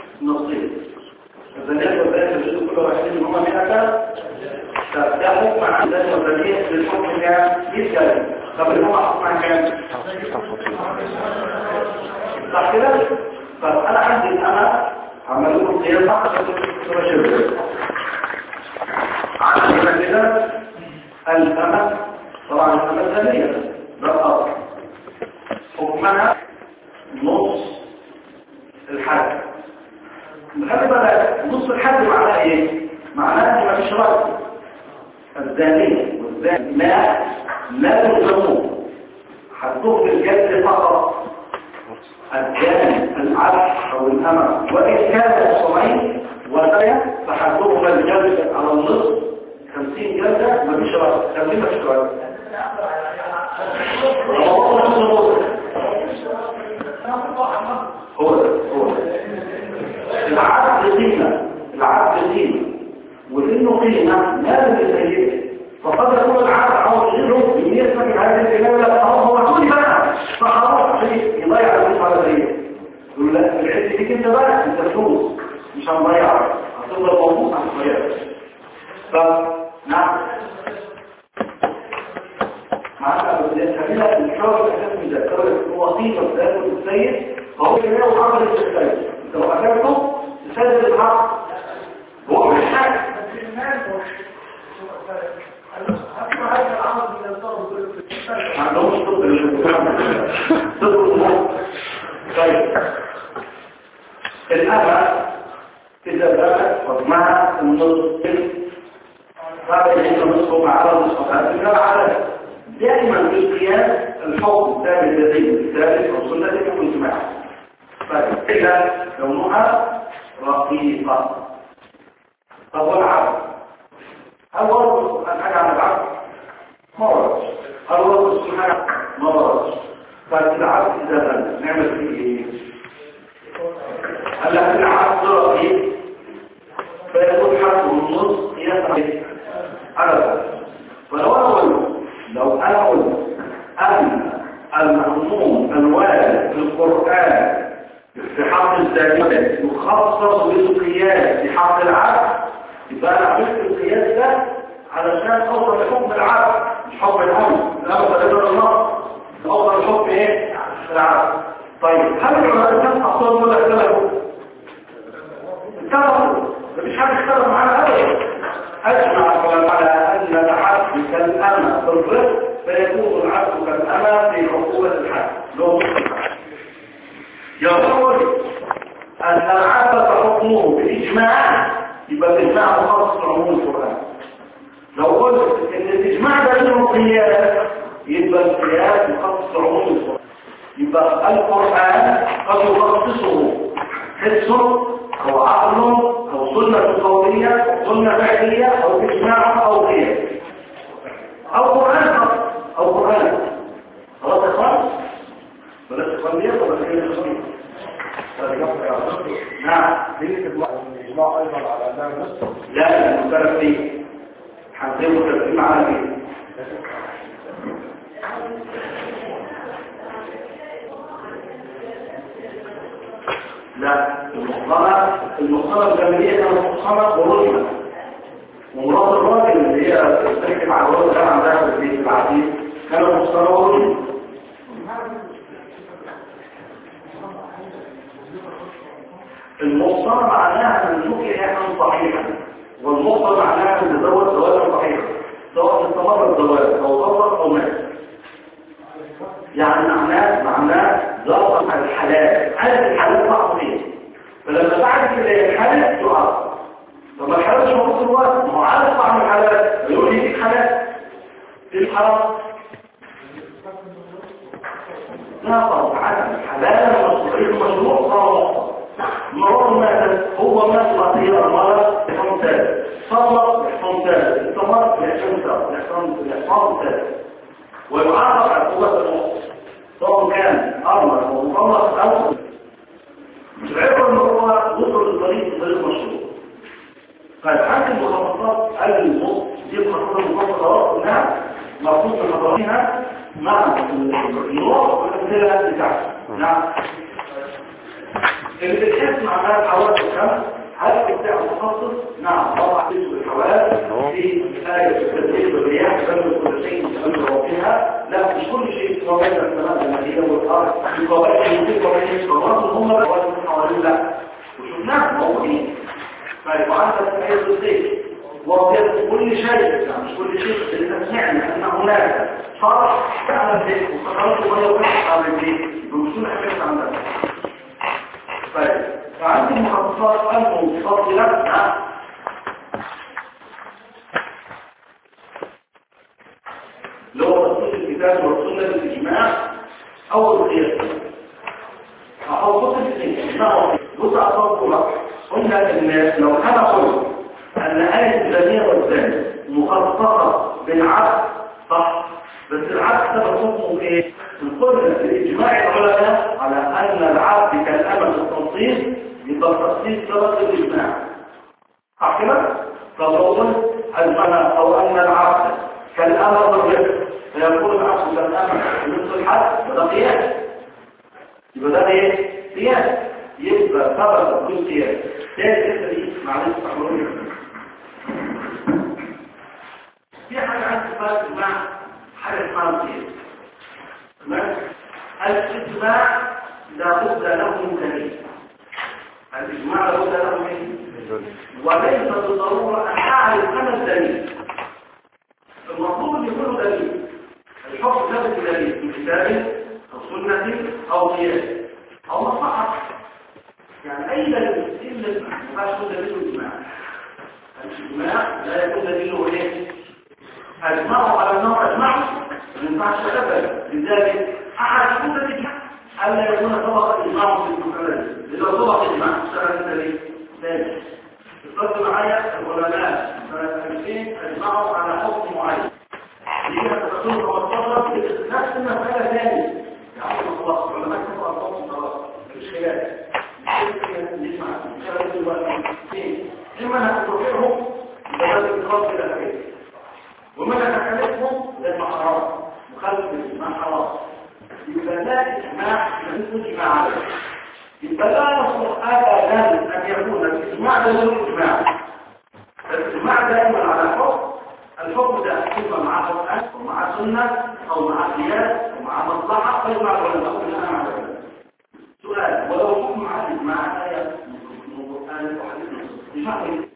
الزنيات والبنات الجزء كله واحدين ان هم 100 ده حكم عن الزنيات والبنات للحكم كام 100 كلمه طب اللي هم حكم عن كام صح كده طب انا عندي انا عمل لكم قياس عندي كده الامل طبعا الامل ثانيه ده الاصل حكمها نص الحد خلي بالك نص الحد معناه ايه معناه ان مفيش رد الزانيه والزاني لا يلزمون حدهم بالجد فقط الجاني العبد او الامر وان كان الصميم والآية فحدهم الجد على النصف 50 جلده مفيش رد 50 مفيش رد هو العبد قيمة وإنه قيمة لازم يسيبه فقد يكون العبد عاوز غيره يسمى في هذه الكلمة لا هو مسؤول بقى فخلاص يضيع الفلوس على غيره يقول لا العز ديك انت بقى انت فلوس مش هنضيعها هتفضل موجود عن الطريقة فنعم معنا خلينا الشرط الأساس من ذلك الوظيفة بتاعته السيد فهو كده وعمل السيد لو أكلته تسدد الحق هو مش حاجة عندهمش طيب الأمة إذا بقت حكمها النصف فإذا نصفه مع عدد الصفات من العدد. دائما في القياس الحكم ثابت لديه الثالث أو سنة أو إجماع. فإذا لونها رقيقة. طب والعبد؟ هل ورد الحاجة عن العبد؟ ما ورد. هل ورد السبحانه؟ ما ورد. فالعبد إذا لم نعمل فيه إيه؟ هل العبد رقيق؟ فيكون حقه النص قياسا على ذلك. لو أنا قلت أن المأموم الوارد في القرآن في حق الزائدة يخصص بالقياس في حق العبد، يبقى أنا عملت القياس ده علشان أوصل لحكم العبد مش حكم الأمر. الأمر تقدر النص أوصل لحكم إيه؟ العبد. طيب هل العلماء أصلا ولا اختلفوا؟ اختلفوا، مفيش حد اختلف معانا أبدا. أجمع العلماء على أن العبد كالأمة في الرزق فيكون العبد كالأمة في عقوبة الحد. يقول أن العبد حكمه بالإجماع يبقى الإجماع مخصص عموم القرآن. لو قلت إن الإجماع ده له قياس يبقى القياس مخصص عموم القرآن. يبقى القرآن قد يخصصه حس أو عقل أو سنة قولية أو سنة فعلية أو إجماع أو قياس أو قرآن أو قرآن. خلاص يا إخوان؟ بلاش تخليه ولا كده تخليه؟ نعم. الإجماع أيضا على أنها نص؟ لا المختلف فيه حنزين مختلفين معانا فيه. لا المخصمة الجمالية كانت مخصمة ورجمة، ومراد الراجل اللي هي تستكتب على الوضع ده عندها في البيت العديد كانت مخصمة ورجمة. المخصمة معناها ان النكح يكون صحيحا، والمخصمة معناها ان تزوج زواجا صحيحا سواء استمر الزواج او طلق او مات. يعني معناه ضرب الحلال، عدد الحلال معصيه، فلما بعد كده الحلال يعرف. طب الحلال مش موجود في الوقت، ما هو عارف طعم الحلال يقول لي في حلال في الحرام. لا طبعا عدم الحلال المشروع صار مرور مات هو مات وعطيه المرض يحصل ثالث صلب يحصل ثالث استمر يحصل ثالث ويعرف عقوبة الموت سواء كان أمر أو مطلق أو مش عبر ان هو وصل للطريق بطريق مشروع. فالحاكم المخصصات قال الموت دي الخطوة المخصصات انها مخصوص من مطاريها مع النوع والأمثلة بتاعته. نعم. اللي بتحس معناها الحواس الخمس هل بتاع مخصص؟ نعم طبعا في الحواس في آية التدريب والرياح بل كل شيء يتأمر فيها. لا مش كل شيء سواء بين السماء المدينة والأرض في قبائل الموسيقى وبين الصورات هم بقوات حوالين لا وشفناهم موجودين. فيبقى عندك آية الزيت وضيت كل شيء يعني مش كل شيء اللي سمعنا أن هناك صرح على الزيت وخطرات المية وقفت على الزيت بمسؤول حاجات عندنا. فعندي المخصصات المفصلة اللي هو تصنيف الكتاب والسنة بالإجماع أو القياس أو كتب الإجماع. بص أصابه قلنا إن لو أنا قلت أن آية الزانية والزاني مخصصة بالعبد صح، بس العبد ده حكمه إيه؟ القدرة في الإجماع العلماء على أن العبد كالأمل في التنصيص يبقى التنصيص سبب الإجماع. صح كده؟ فبقول المعنى أو أن العبد كالأمل بالرزق فيكون العبد كالأمل بنصف الحد وده قياس. يبقى ده إيه؟ قياس. يبقى سبب كل قياس. تاني الحته دي معلش تحولوني في حاجه عايز تفرق مع حاجه اسمها القياس. تمام؟ الاجماع لابد له من دليل. الاجماع لابد له من دليل وليس بالضروره ان اعرف انا الدليل. المفروض يكون دليل. الحكم لابد دليل من كتاب او سنه او قياس او مصلحه. يعني أي دليل إلا ما يكون دليل الإجماع. الإجماع لا يكون دليله ايه؟ اجمعوا على انهم اجمعوا ما ينفعش ابدا. لذلك احد شروط الاجماع الا يكون طبق اجماع في المساله دي. لو طبق اجماع المساله دي ثاني اتفضل معايا العلماء سنه 2000 اجمعوا على حكم معين. ليه تقول 15 نفس المساله ثاني يعني خلاص العلماء كتبوا الحكم خلاص مفيش خلاف. نسمع الكلام دلوقتي اما هتوقعهم بلد الخاص الى البيت ومن تكلفهم للمحرام مخالف الإجماع حرام. يبقى لا إجماع يجوز إجماع عليه. يبقى لا يصلح أبدا أن يكون الإجماع دليل إجماع. الإجماع دائما على حكم، الحكم ده إما مع قرآن أو مع سنة أو مع قياس أو مع مصلحة فيجمع العلماء كلها مع ذلك. سؤال ولو حكم على الإجماع آية من القرآن وحديث إجماع إيه؟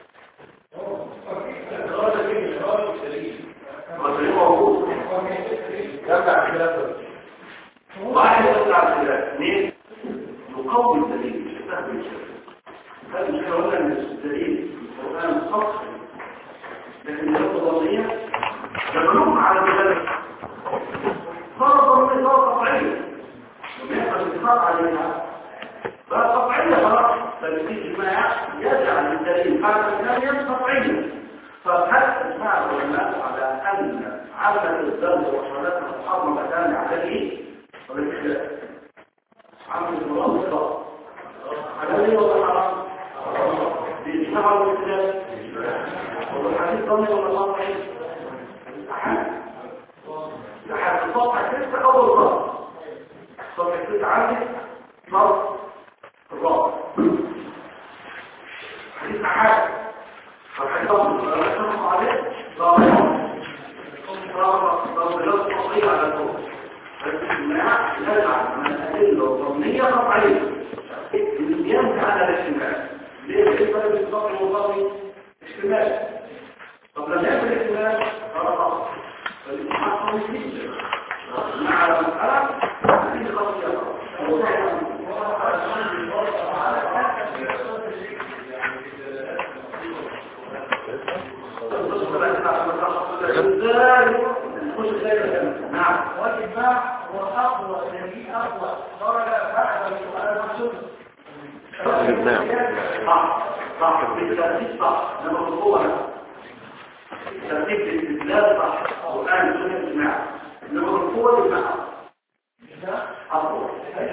واحد يطلع الخلاف اثنين يقوي الدليل يستخدم الشرع. هذا مش قلنا ان الدليل في القرآن سطحي لكن الظنية يبنون على ذلك صار ظنية صار قطعية لما يحصل اتفاق عليها بقى قطعية خلاص فالدليل اجماع يجعل الدليل هذا الكلام قطعية. فحتى اجماع العلماء على ان عمل الزوج وصلاتها محرمة كان عليه والخلاف عمل الله بالضبط على ولا حرام بإجماع والخلاف والحديث ضمن ولا صحيح لحد الصفحة 6 أول ضغط صفحة 6 عندك ضغط الرابع حديث أحد فالحديث ضمن عليه ضغط ضغط الصحيح على الفوق الاجتماع يجعل من الأدلة الضمنية قطعية يمكن على الاجتماع. ليه بالنسبة للضغط الوظيفي اجتماع؟ طب لما يكون الاجتماع غلط فالاجتماع قوي جدا مع المسألة هذه خطيئة نعم والإجماع هو أقوى دليل أقوى درجة بعد القرآن والسنة. صح بالترتيب صح لما هو ترتيب الاستدلال صح القرآن سنة إجماع لما هو الإجماع أقوى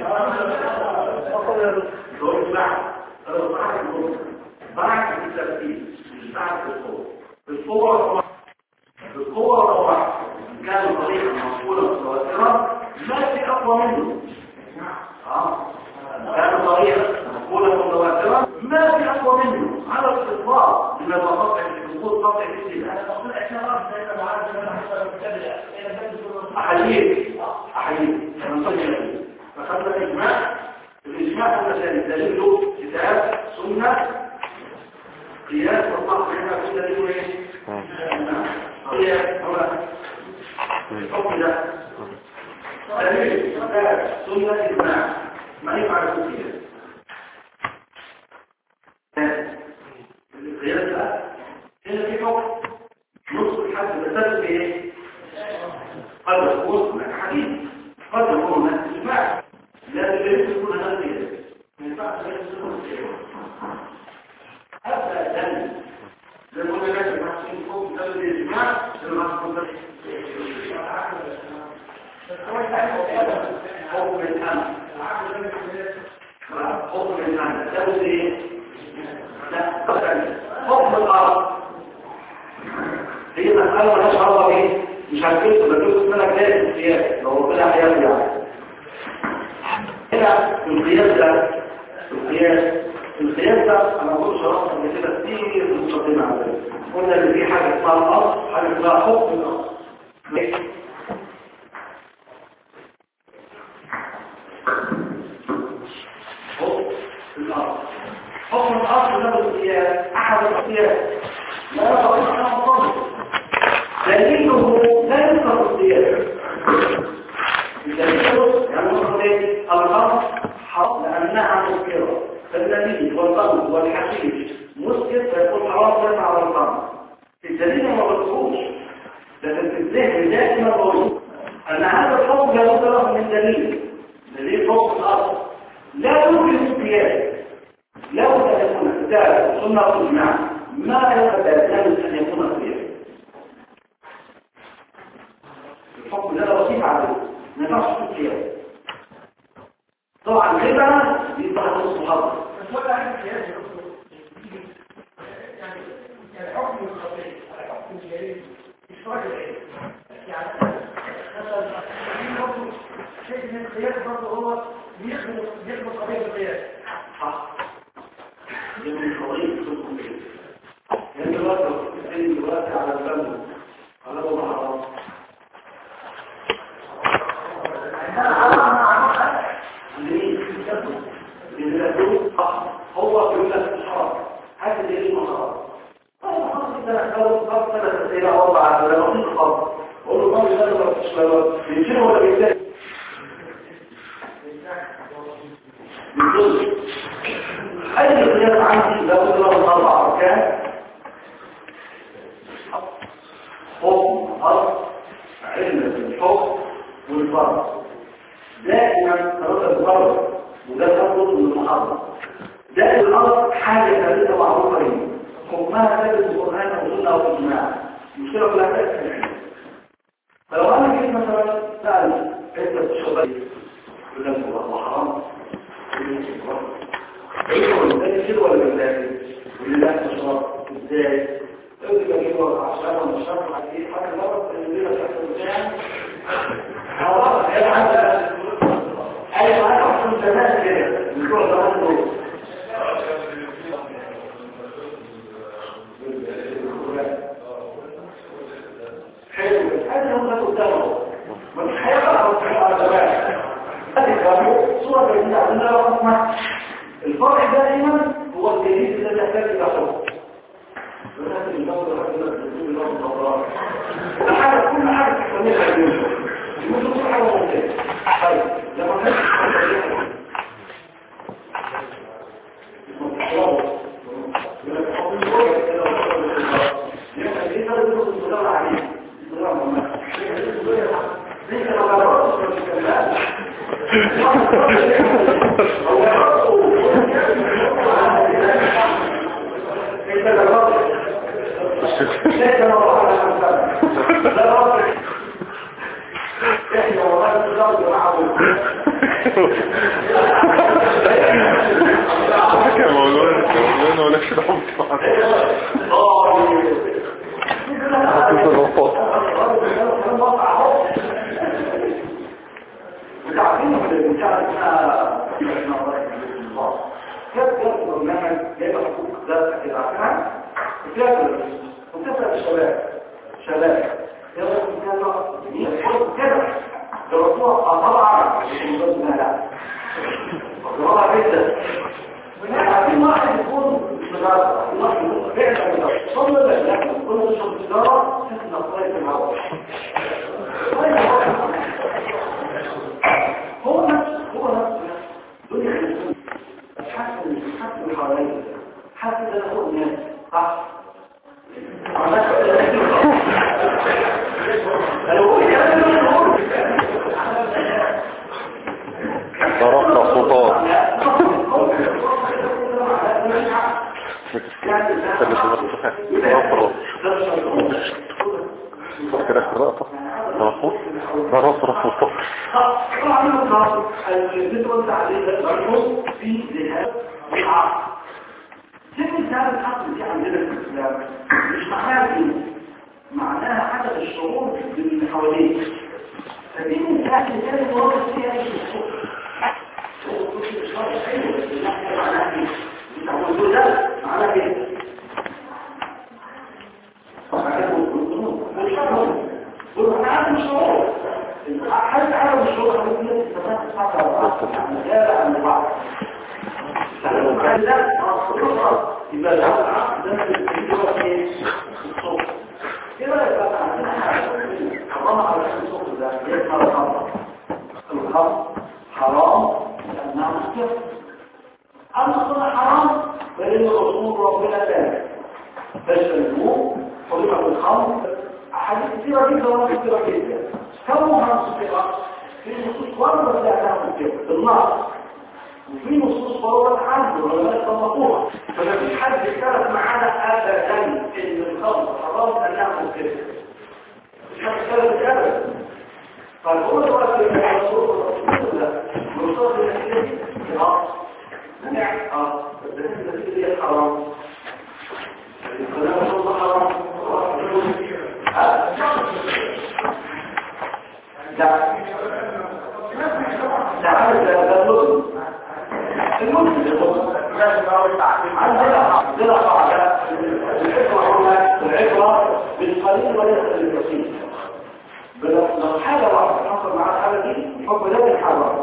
هو إجماع لو صحت الأمور بعد الترتيب مش بعد القوة القوة طبعا كان طريقا مقبولة متواترة ما في أقوى منه كان طريقا مقبولة متواترة ما في أقوى منه على الإطلاق لما تقطع الحقوق قطع الإجتماع أحييك فخذنا الإجماع هو ثاني دليله كتاب سنة قياس والله هنا في دليله ايه؟ قياس هو الحكم ده دليل كتاب سنة إجماع ما يفعل القياس القياس ده هنا في حكم نص الحد بسبب ايه؟ قد يكون هناك حديث قد يكون هناك إجماع لا تجريب يكون هذا القياس ما ينفعش يكون أبدا زي ما قلنا لك المحسين فوق بسبب الإجماع المحسين حكم الأمر حكم الأمر تسبب إيه؟ لا حكم الأرض هي مسألة مالهاش علاقة بإيه؟ مش هتكتب بتكتب اسمها كده القياس لو ربنا حياته يعني هنا القياس ده القياس ده انا بقول شرحت قبل كده كتير في المقدمه على ذلك قلنا ان في حاجه اسمها الاصل حاجه اسمها حكم الاصل حكم الاصل ده القياس احد القياس لا طريقه انا مطالب دليله لا يذكر القياس الدليل يعني مثلا ايه الخمر حرام لانها مسكره فالنبيذ والخمر والحشيش مسكر فيكون حرام على الخمر الدليل ما بقولوش، لكن في الذهن دائما موجود ان هذا الحكم لا بد له من دليل حكم الاصل لا يمكن القياس، لا بد ان يكون كتاب وسنه واجماع، ما يلزم ان يكون قياس. الحكم ده وصيف عليه ما ينفعش في القياس. طبعا كده يبقى نص محاضره بس هو ده عايز قياس يا دكتور. يعني حكم الخطيئة على حكم الجريمة مش راجل ايه؟ يعني مثلا شيء من القياس برضه هو بيخدم قضية القياس. صح. يمكن قضية تكون كده. يعني دلوقتي على الفن على ابو حرام. هو بيقول لك الحرام هذا اللي اسمه حرام. طيب خلاص كده لو ثلاث اسئله او اربع اسئله ما فيش خالص. قول له طب ده ما فيش ولا بيجيبه ولا بيجيبه. اي قياس عندي لابد له اربع اركان. حكم الحرب علم الحكم والفرض دائما ثلاثه الفرض وده تنقض من المحرم. دائما الأرض حاجة ثابتة معروفة هي حكمها ثابت بالقرآن والسنة والإجماع المشكلة كلها تأثير. فلو أنا جيت مثلا سأل أنت بتشرب يقول لك هو حرام يقول لك كده ولا بالله يقول لك تشرب ازاي يقول لك ايوه عشان انا مش شرط حاجه حاجه غلط اللي لك بتاعي خلاص هي حاجه ايوه انا اصلا زمان كده بتوع زمان دول حلو هذا هو اللي قدامه مش هيقرا على زمان هذه صوره جديده عندنا رقم الفرع دائما هو الجديد الذي يحتاج الى حكم ولكن الدوله عندنا بتقول له الضرر كل حاجه تسميها يقول كل حاجه ممكنه طيب لما نحكي الخمر أحاديث كثيرة جدا ونص كثيرة جدا كم نص كثيرة في نصوص وردت لأنها ممكنة بالنص وفي نصوص وردت عنه ولا يطلقوها فما فيش حد اختلف معانا أبدا إن الخمر حرام لأنها ممكنة مش حد اختلف أبدا فالقول دلوقتي ان الرسول لا الرسول النتيجه دي النتيجه دي حرام الكلام ده حرام لا عارف ده المسلم عندنا قاعده العبره بالقليل وليس بالكثير لو حاجة واحدة حصل مع الحالة دي حب لازم حرام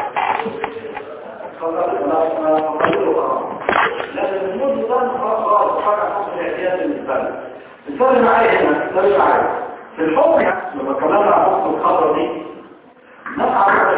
لكن الموت ده خلاص حاجة حصل اعتياد بالنسبة لنا الفرق معايا هنا الفرق معايا في الحكم لما كلامنا عن حكم الخطرة دي نفع على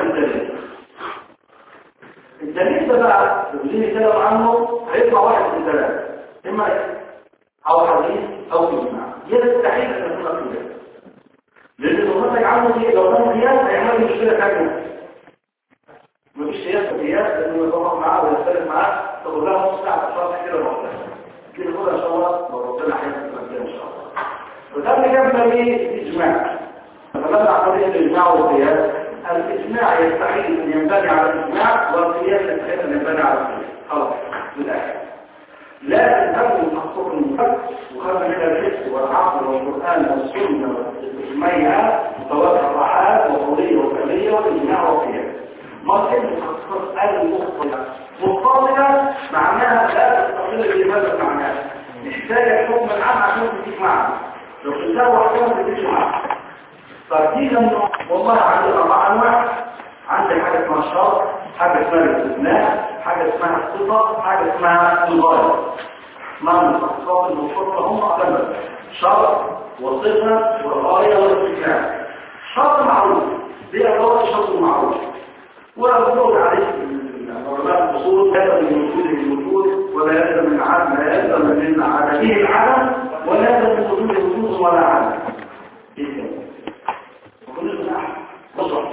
الدليل ده بقى اللي نتكلم عنه هيطلع واحد من ثلاثة اما او حديث او اجماع يستحيل ان يكون كده لأن المنطق عنه دي لو كان قياس هيعمل مشكلة ثانية مفيش قياس لأنه يتوقف معاه ويختلف معاه تقول لها نص ساعة تشرح كده لوحدها كده نقول إن شاء الله لو ربنا هيحصل كده إن شاء الله وده اللي جابنا ليه الإجماع فلما عملية الإجماع والقياس الإجماع يستحيل أن ينبني على الإجماع والقياس يستحيل أن ينبني على القياس خلاص بالآخر لكن قبل التحقق المفكر وخلنا من الحس والعقل والقرآن والسنة والإجماعيات متواتر الرحال والقضية والكلية والإجماع والقياس ممكن تخصص المخطئة مخطئة معناها لا تستطيع لماذا معناها محتاج الحكم العام عشان تديك معنا لو تساوي حكم تديك معنا فدي والله عندي 4 أنواع عندي حاجة اسمها الشرط حاجة اسمها الاستثناء حاجة اسمها الصفة حاجة اسمها الغاية اسمها المخصصات المخصصة هم أقل شرط وصفة والغاية والاستثناء شرط معروف دي أدوات الشرط المعروف وأقول عليه علماء الأصول هذا من وجود الوجود ولا يلزم من عدم لا يلزم من عدمه العدم ولا يلزم من وجود الوجود ولا عدم إيه وكل من أحد نصح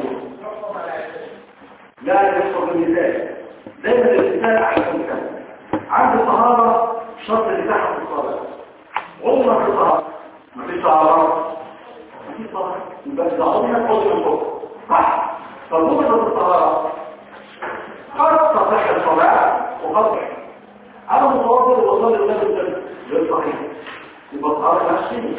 لا يحصل بالمثال دايما الامثال احسن مثال عند الطهاره شرط لتحت الصلاه عمرك الطهاره مفيش طهاره مفيش طهاره يبقى اذا عمرك قول من فوق صح فمجرد الطهاره قد تصح الصلاه وقد انا متوضئ وصلي النبي للصحيح يبقى الطهاره نفسي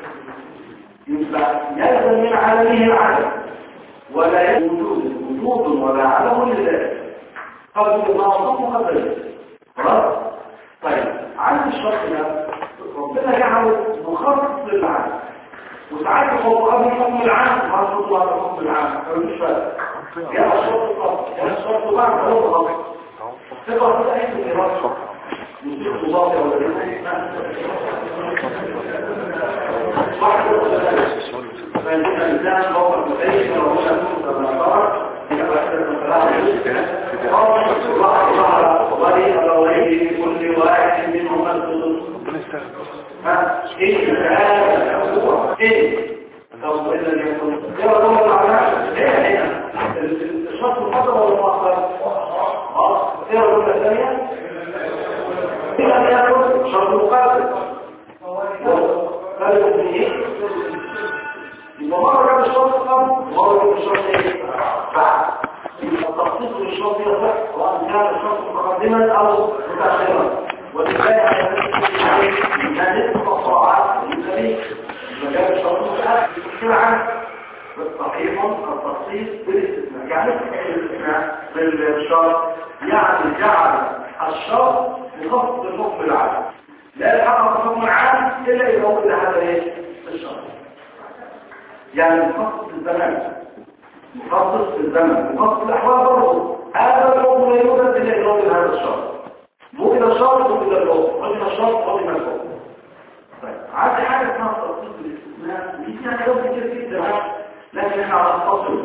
يبقى يلزم من عالمه العدم ولا يوجد وجود ولا عدم لذلك قد يضاعف مقدر خلاص طيب عند الشرط ده ربنا جعله مخصص للعدم وساعات هو قبل حكم العام ما شرط على حكم العام مش فارق يا الشرط فقط يا الشرط بعد هو فقط تقدر كده ايه في الراس يصير مضاف ولا لا فالإنسان هو المتأيد وربنا المنطقة ولي أبويه كل واحد منهم الصدق إيه هذا إيه طب إذا يكون يا رب العالمين إيه هنا الشخص الخطر ولا المؤخر إيه رب الثانية إذا يكون شرط مقابل قال إيه ومرة كان الشرط قبل ومرة كان الشرط ايه بعد التخصيص للشرط يصح وأن كان الشرط مقدما أو متأخرا ولذلك كانت التصاعات للنبي مجال الشرط متأخر عنه صحيح التخصيص بالاستثناء يعني الاستثناء بالشرط يعني جعل الشرط مخصص للحكم العام لا يحقق الحكم العام إلا إذا وجد هذا ايه الشرط يعني مخصص الزمان مخصص الزمن مخصص الأحوال برضه هذا الحكم لا يوجد إلا إذا وجد هذا الشرط وجد الشرط وجد الحكم وجد الشرط وجد الحكم طيب عندي حاجة اسمها تخصيص الاستثناء دي فيها كلام كتير جدا لكن احنا على الفصل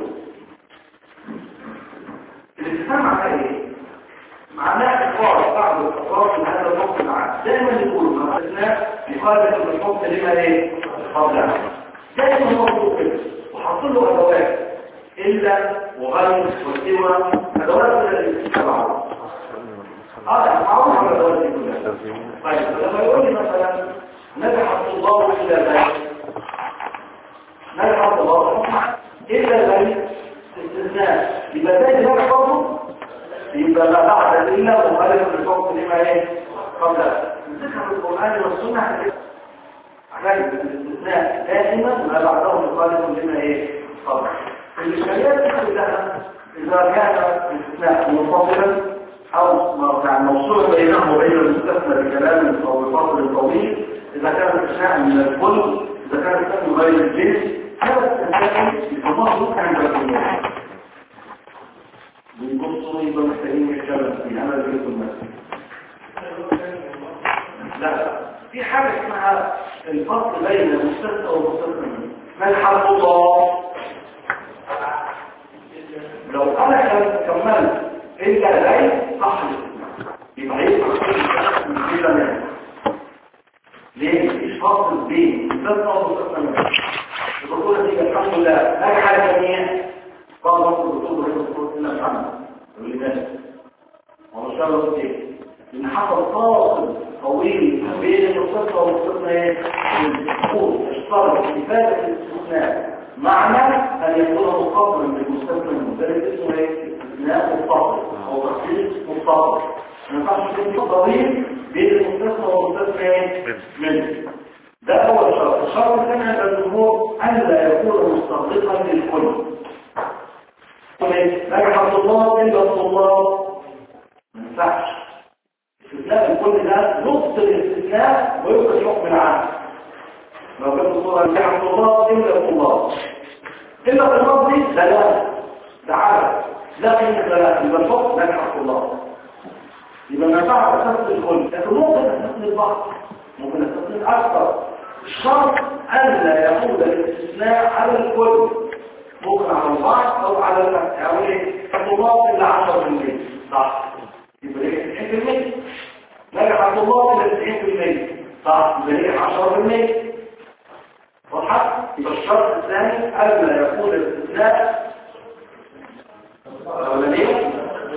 الاستثناء معناه ايه؟ معناه إقرار بعض الأفراد من هذا الحكم العام دائما يقولوا ان الاستثناء يخالف الحكم لما ايه؟ قبلها دائما موضوع كده وحط له ادوات الا وغير وسوى ادوات الاستقرار معروف على الادوات دي كلها. طيب لما يقول لي مثلا نجح الطلاب الى ذلك نجح الطلاب الا ذلك استثناء يبقى ده نجح برضه يبقى ما بعد الا مخالف للحكم لما ايه قبلها. ذكر القران والسنه عشان الاستثناء دائما ما بعده مخالف لما ايه قبل. الاشكاليات كلها اذا كان الاستثناء منفصلا او موصولا بينه وبين المستثنى بكلام او بفصل طويل، اذا كان الاستثناء من الكل، اذا كان الاستثناء من غير الجنس، هذا الاستثناء يتمرد عند الجمهور. بنبصوا يبقى محتاجين نتكلم فيه. انا اللي قلت المثل لا في حاجه اسمها الفرق بين المستثنى والمستثنى منه. ما الحرف الله لو انا كملت الا زي صح يبقى يبقى كده منه. ليه مفيش فاصل بين المستثنى والمستثنى منه؟ البطوله دي الحمد لله لا حاجه ثانيه فقط البطوله الا محمد ولماذا ومش هذا ايه ان حصل فاصل طويل بين المستثنى والمستثنى ايه الدخول اشترط افاده الاستثناء معنى ان يكون مقابلا للمستثنى المختلف اسمه ايه استثناء متصل او تخصيص متصل. ما ينفعش يكون طويل بين المستثنى والمستثنى منه. ده اول شرط. الشرط الثاني عند الجمهور ان لا يكون مستغرقا للكل. نجح الطلاب الا الطلاب ما ينفعش استثناء الكل ده نص الاستثناء ويبقى الحكم العام. لو كانت الصوره نجح الطلاب الا الطلاب الا الطلاب دي لا تعالى لا قيمه لا يبقى الحكم نجح الطلاب يبقى ما ينفعش اساس الكل. لكن ممكن اساس البعض ممكن اساس اكثر. الشرط ان لا يعود الاستثناء على الكل ممكن على البعض او على الطلاب الا 10% صح يبقى ليه 90% نجح الطلاب الا 90% صح يبقى ليه 10% واضح. يبقى الشرط الثاني الا يكون الاستثناء الاولانيه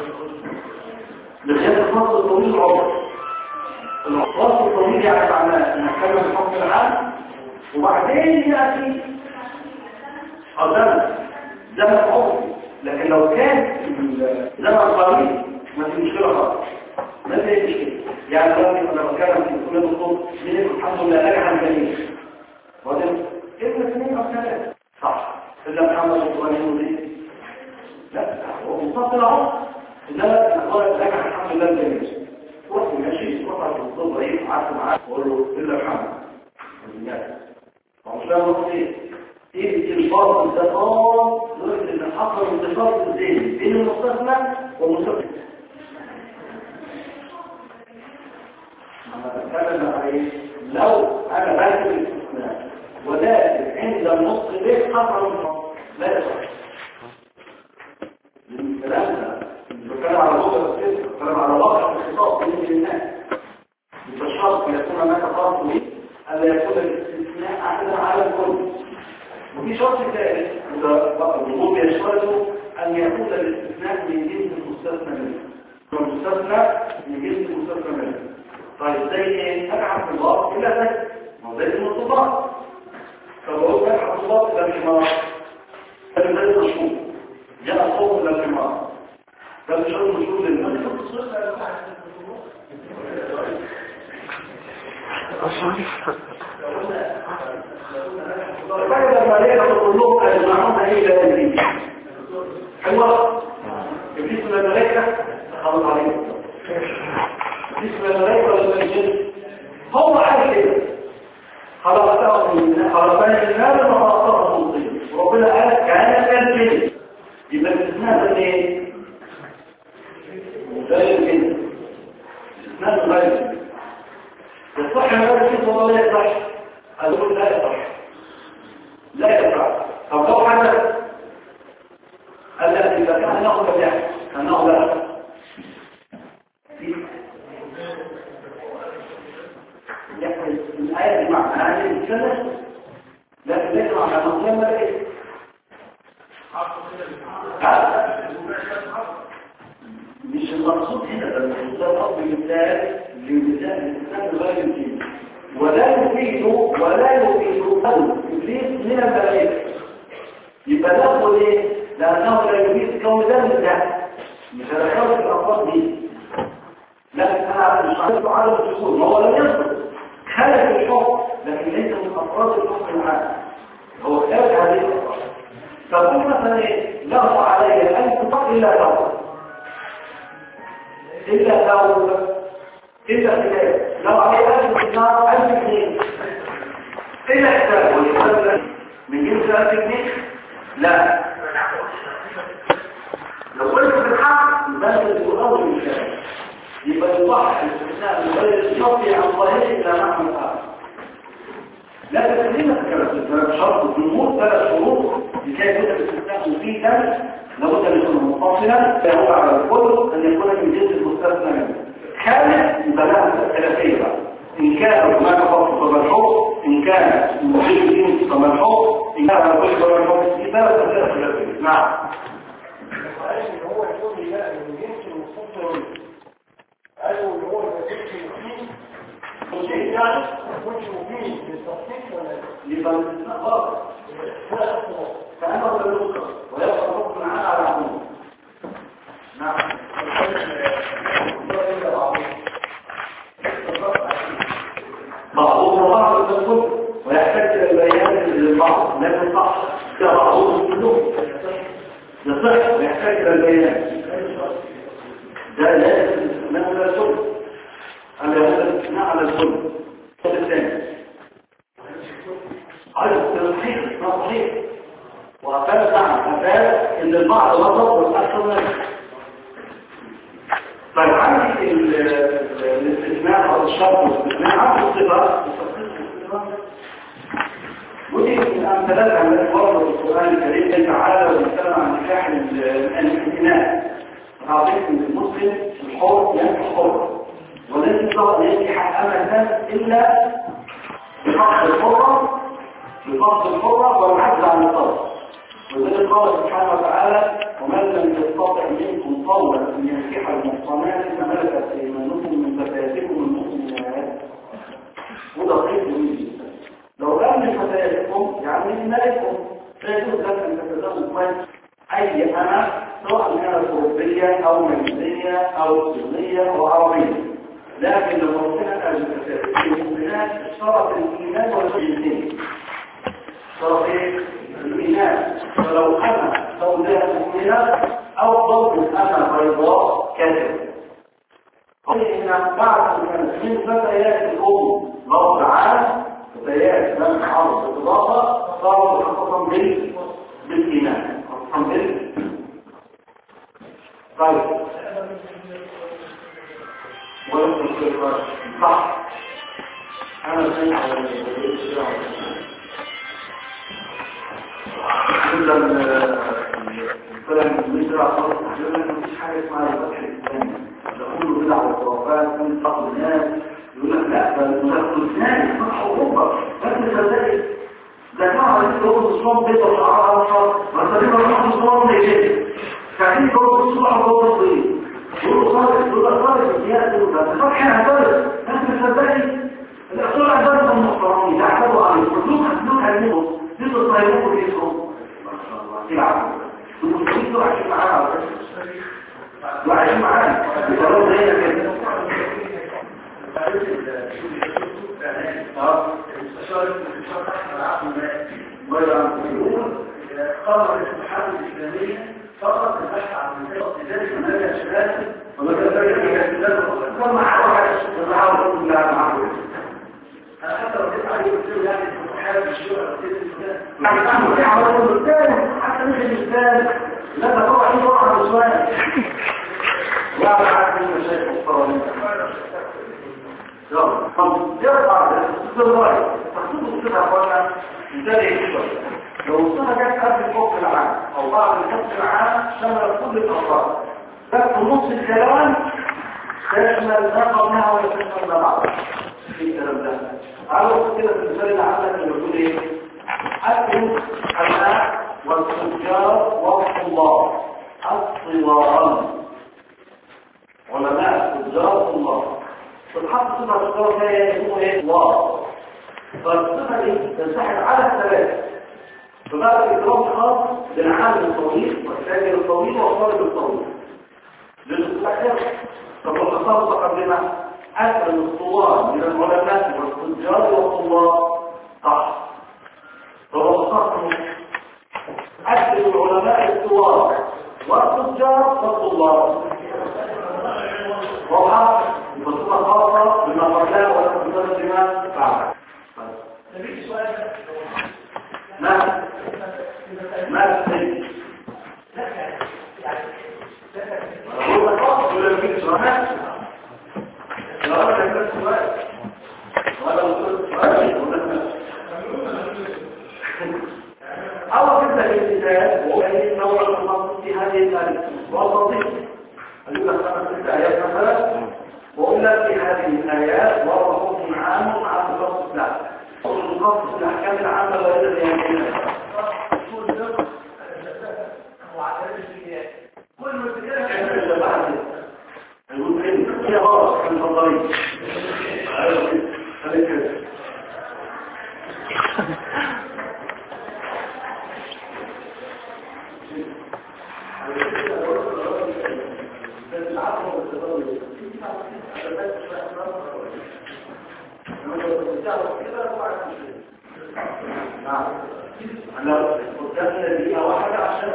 لغايه الفصل الطويل العمر. الفصل الطويل يعني معناه ان نتكلم الحكم العام وبعدين ياتي زمن عمري. لكن لو كان زمن قليل ما في مشكله خالص ما في مشكله. يعني دلوقتي انا بتكلم في كليه الطب الحمد لله نجح الجميع وبعدين ابن 2 او 3 صح الا محمد القراني ودي لا هو منفصل اهو لا القران نجح الحمد لله الجميع. روح ماشي روح على الطب رئيس قعدت معاه وقول له الا محمد مش فاهم ايه الفاصل ده لدرجه ان حصل انتفاض الذهن بين المستثنى والمستثنى. انا بتكلم عليه لو انا بكتب الاستثناء ولكن عند النص ليه حصل لا يصح. الكلام ده بتكلم على لغه بس بتكلم على واقع الخطاب بين الناس. يبقى الشرط يكون هناك فرق الا يكون الاستثناء احدا على الكل. وفي شرط ثالث الوجوب يشترط ان يكون الاستثناء من جنس المستثنى منه. المستثنى من جنس المستثنى منه. طيب زي ايه؟ ابعث الله الى ذلك ما هو زي المصطلحات. فبقول ابعث الله الى الحمار ده زي المشهور جاء صوت الى الحمار ده مش مشهور للمسلم. فإذا ما ليه تطلق أجمعون إلى ذلك حلوة إبليس من الملائكة خلط عليه إبليس من الملائكة ولا الجن هو عارف كده خلقتهم من خلقنا النار وخلقتهم من طين وربنا قال كان كالجن يبقى الاستثناء ده ايه؟ غير الجن الاستثناء غير يصح هذا الشيء ولا لا يصح؟ أقول لا يصح لا يصح. طب لو حدث قال لا إذا كان أنه لم يحدث أنه لا يحدث الآية بمعنى هذه السنة لكن ليس على مقيم ايه؟ مش المقصود هنا، المقصود ده الأرض مثال لمثال الإنسان غير الدين، ولا يفيد إبليس من الملائكة. يبقى ناخد ايه؟ لأنه لا يفيد كون ذلك ده مش هدخل في الأفراد دي. لكن أنا مش عارفه عدم الدخول، ما هو لم يصدر خلق الحكم، لكن ليس من أفراد الحكم العام، هو خارج هذه الأفراد. فقل مثلا ايه؟ له علي أن تطق إلا توبة إلا كتاب، لو علي ألف دينار 1000 جنيه إلا كتاب، والكتاب من جنس 1000 جنيه؟ لا، لو قلت بالحق يبقى الأول من الكلام، يبقى يصح الاستثناء من غير الشرط عن ظاهره إلى معنى آخر. لا تكلمة كلام شرط الجمهور 3 شروط لكي يكون الاستثناء مفيدا، لابد ان يكون متصلا، فهو على الكل ان يكون من جنس المستثنى منه. خالف يبقى لها ثلاثيه بقى، ان كان هناك فصل فملحوق، ان كان مفيد جنس فملحوق، ان كان على كل فملحوق، في ثلاثيه. نعم. هو يكون لا من جنس المستثنى، قالوا ان هو يكون مفيد يعني يكونش مفيد للتصحيح ولا يبقى الاستثناء غلط، فأنه لا يذكر ويبقى حكم عنه على عموم. نعم. بعضهم بعض التدخل ويحتاج إلى البيان للبعض، لكن صح بعضهم كلهم يصح ويحتاج إلى البيان. ده لازم الاستثناء على الكل، الاستثناء على الكل. الثاني التصحيح صحيح، وأفاد ان البعض وصف والاكثر منه. طيب عندي الاستثناء او الشرط والاستثناء عن الصفات، ودي من امثلتها التي وردت في القران الكريم تعالى ويتكلم عن نكاح الانتماء. عظيم المسلم الحر ينكح حر، ولن يستطيع ان ينكح امة الا بفقد الحرة والعجز عن الطلب. وذلك قال سبحانه وتعالى: ومن لم يستطع منكم طولا ان ينكح المحصنات فملكت ايمانكم من فتياتكم المؤمنات. وده قيد جميل. لو ان فتياتكم يعني من مالكم فيجوز لك ان تتزوج اي امه، سواء كانت اوروبيه او ماليزيه او صينيه او عربيه، لكن لو كانت الفتيات المؤمنات اشترط الايمان والجنسيه. اشترط الإيمان، فلو أنا سوداء مؤمنة أفضل من أنا بيضاء كاذبة. قلنا بعد من فتيات الأم لفظ عام، فتيات لم تعرض بالإضافة صاروا خاصة بالإيمان، خاصة طيب صح. أنا سمعت على الكلام المزرعة خلاص تحليلا، مفيش حاجة اسمها الفتح الإسلامي، يقولوا بدع والخرافات من فقر الناس، يقول لك لا ده المدخل الثاني فتح أوروبا، لكن صدقني ده كان عايزين يقولوا الصوم بيضة وشعرها أصفر، بس دي ما راحوا الصوم ليه؟ فاكرين يقولوا الصبح وجوه الصين، يقولوا صارت الزيادة دول، بس فتح هتدرس، لكن صدقني الأصول عندهم المحترمين لا أحبوا عليهم، كلهم هنموا تقدر تطيبوه بيسهم ما شاء الله يلعبوا المسلمين دول عايشين معانا على فكرة، دول عايشين معانا بيقولوا زينا كده. المستشار احمد عبد المنعم يقول قرر الاتحاد الاسلامي فقط البحث عن ذلك منهج الشباب كما عاوز انا حتى لو جيت عليه قلت له يعني الاتحاد الشورى حتى مش الإنسان لا تطوع عليه طبعا بسؤال وعلى حد من المشايخ الصراحة يلا يرفع الصدر تخصيص الصدر أخوانا مثال يكتب لو الصدر جاءت قبل الحكم العام أو بعد الحكم العام شمل كل الأفراد، بس في نص الكلام تشمل ما قبلها ويشمل ما بعدها في الكلام ده. تعالوا كده في المثال اللي عندك اللي بيقول ايه؟ أكل الماء والتجار والطلاب الطوال علماء تجار طلاب تتحط صفة التجار فيها يسموه ايه؟ طلاب فالصفة دي تنسحب على الثلاثة فبقى الإكرام خاص بالعامل الطويل والتاجر الطويل والطالب الطويل للأخير فالخصائص قبلنا أكل الطوال من العلماء والتجار والطلاب صح فالخصائص أكل العلماء الطوال والتجار والطلاب وضع بصفة خاصة بما قبلها ولا بما بعد ما تسمي هو خاص ولا في سؤال لا لا سؤال ولا أول كلمة الابتداء وهي نوع المنطق في هذه الآية والتطبيق أقول لك 5 آيات مثلا وأقول لك في هذه الآيات وضع عام مع الخاص الأحكام الخاص بالأحكام العامة وإلى اليمين كل ما تتكلم بعد يقول هي غلط في الفضلين خليك كده أنا قدامنا دقيقة واحدة عشان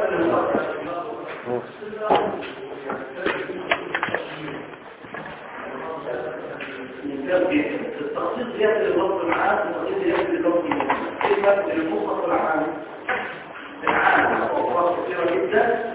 التخصيص يأتي للوقت العام والتخصيص يأتي للوقت كلمة المطلق العام العام وقوات كثيرة جدا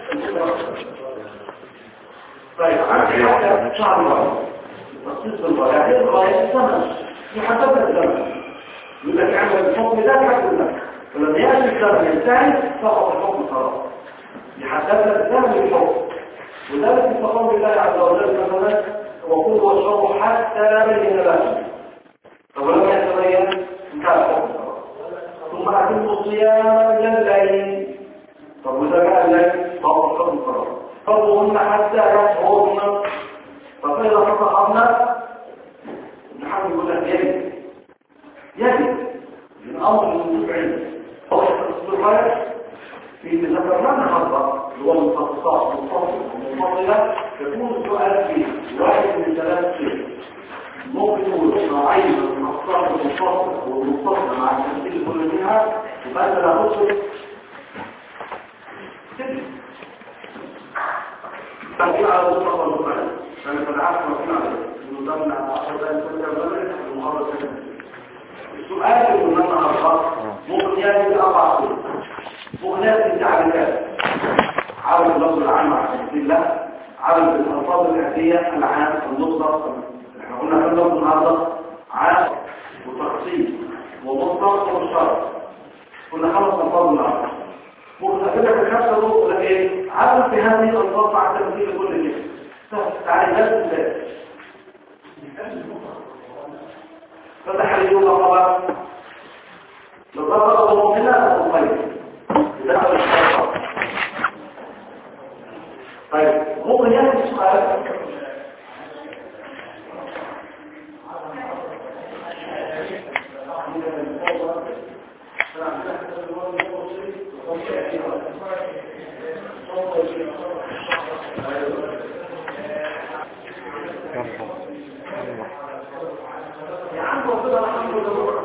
طيب عندي حاجة شعر التخصيص بالغاية هذه الغاية الزمن يحدد الزمن يقول لك عمل الحكم ده يحدد لك فلما يأتي الزمن ينتهي فقط الحكم خلاص يحدد لك زمن الحكم وذلك في قول الله عز وجل مثلا وكل واشربوا حتى يبين لكم فلما يتبين انتهى الحكم ثم أتموا الصيام إلى الليل طب وإذا جاء الليل فهو الحكم خلاص فضلهن حتى يطهرن فإذا تطهرن نحن نقول لك يجب الأمر الموجود عندنا هو الصلاة في ذكرنا النهارده اللي هو المخصصات المفضلة يكون السؤال فيه واحد من 3 شيء ممكن نقول نوعين من المخصصات المفضلة والمفضلة مع التمثيل كل منها يبقى أنت لا تصل تنقل على المفضل المفضل كان فالعافية مكين عليه نظامنا أخذ المحاضرة السؤال اللي قلنا النهارده ممكن يأتي ب4 صور ممكن يأتي بتعريفات عرض اللفظ العام على سبيل الله عرض الألفاظ الآتية العام النصر احنا قلنا في اللفظ النهارده عام وتخصيص ومصدر ومشترك كنا 5 ألفاظ النهارده ممكن أكلك ال5 دول ولا ايه عرض في هذه الألفاظ مع تمثيل كل كده تعريفات ازاي فتح اليوم طبعا لطبقة المؤمنة والطيب لدخل الشرطة طيب ممكن يأتي السؤال يا عم ربنا الحمد لله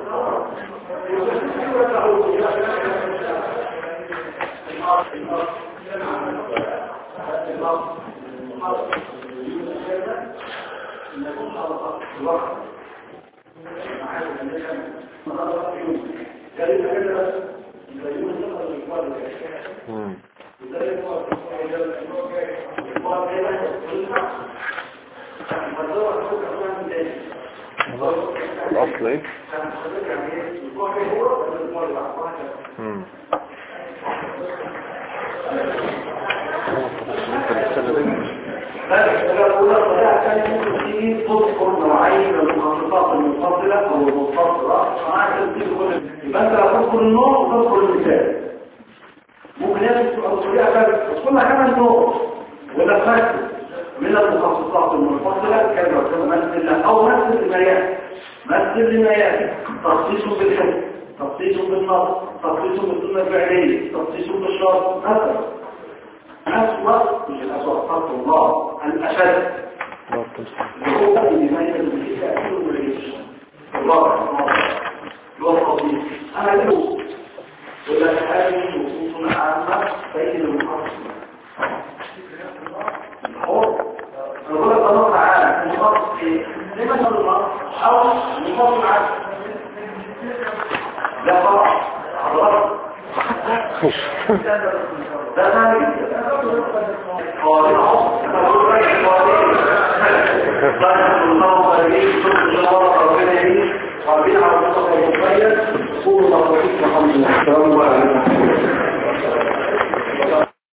الأصل ايه؟ تذكر نوعين من المخططات المنفصلة أو المنفصلة مع تسجيل كل يبقى أنت لو كنت تدخل النار وتدخل المثال. ممكن يدخل بطريقه ثالثه بس كلها كمان نور ولا فاكر من المخصصات المنفصله كما مثل او مثل ما ياتي. مثل ما ياتي تخصيص بالحكم، تخصيص بالنص، تخصيص بالسنه الفعليه، تخصيص بالشرط مثلا. أسوأ مش الأسوأ خلق الله الأشد اللي هو بما يمكن به تأثير المريش الرابع اللي هو القضية. أنا أقول ولا هذه نصوص عامة بين المخصصين الحر. أنا أقول لك الله تعالى المخصص إيه؟ لما نقول الله أو المخصص عادي لا طبعا حضرتك ده ثاني قوانين عصر تقول رأي قوانين ضرب الله قريب صوت الجوار ربنا يريد قربين على الصفحة المخير صور مخصوص محمد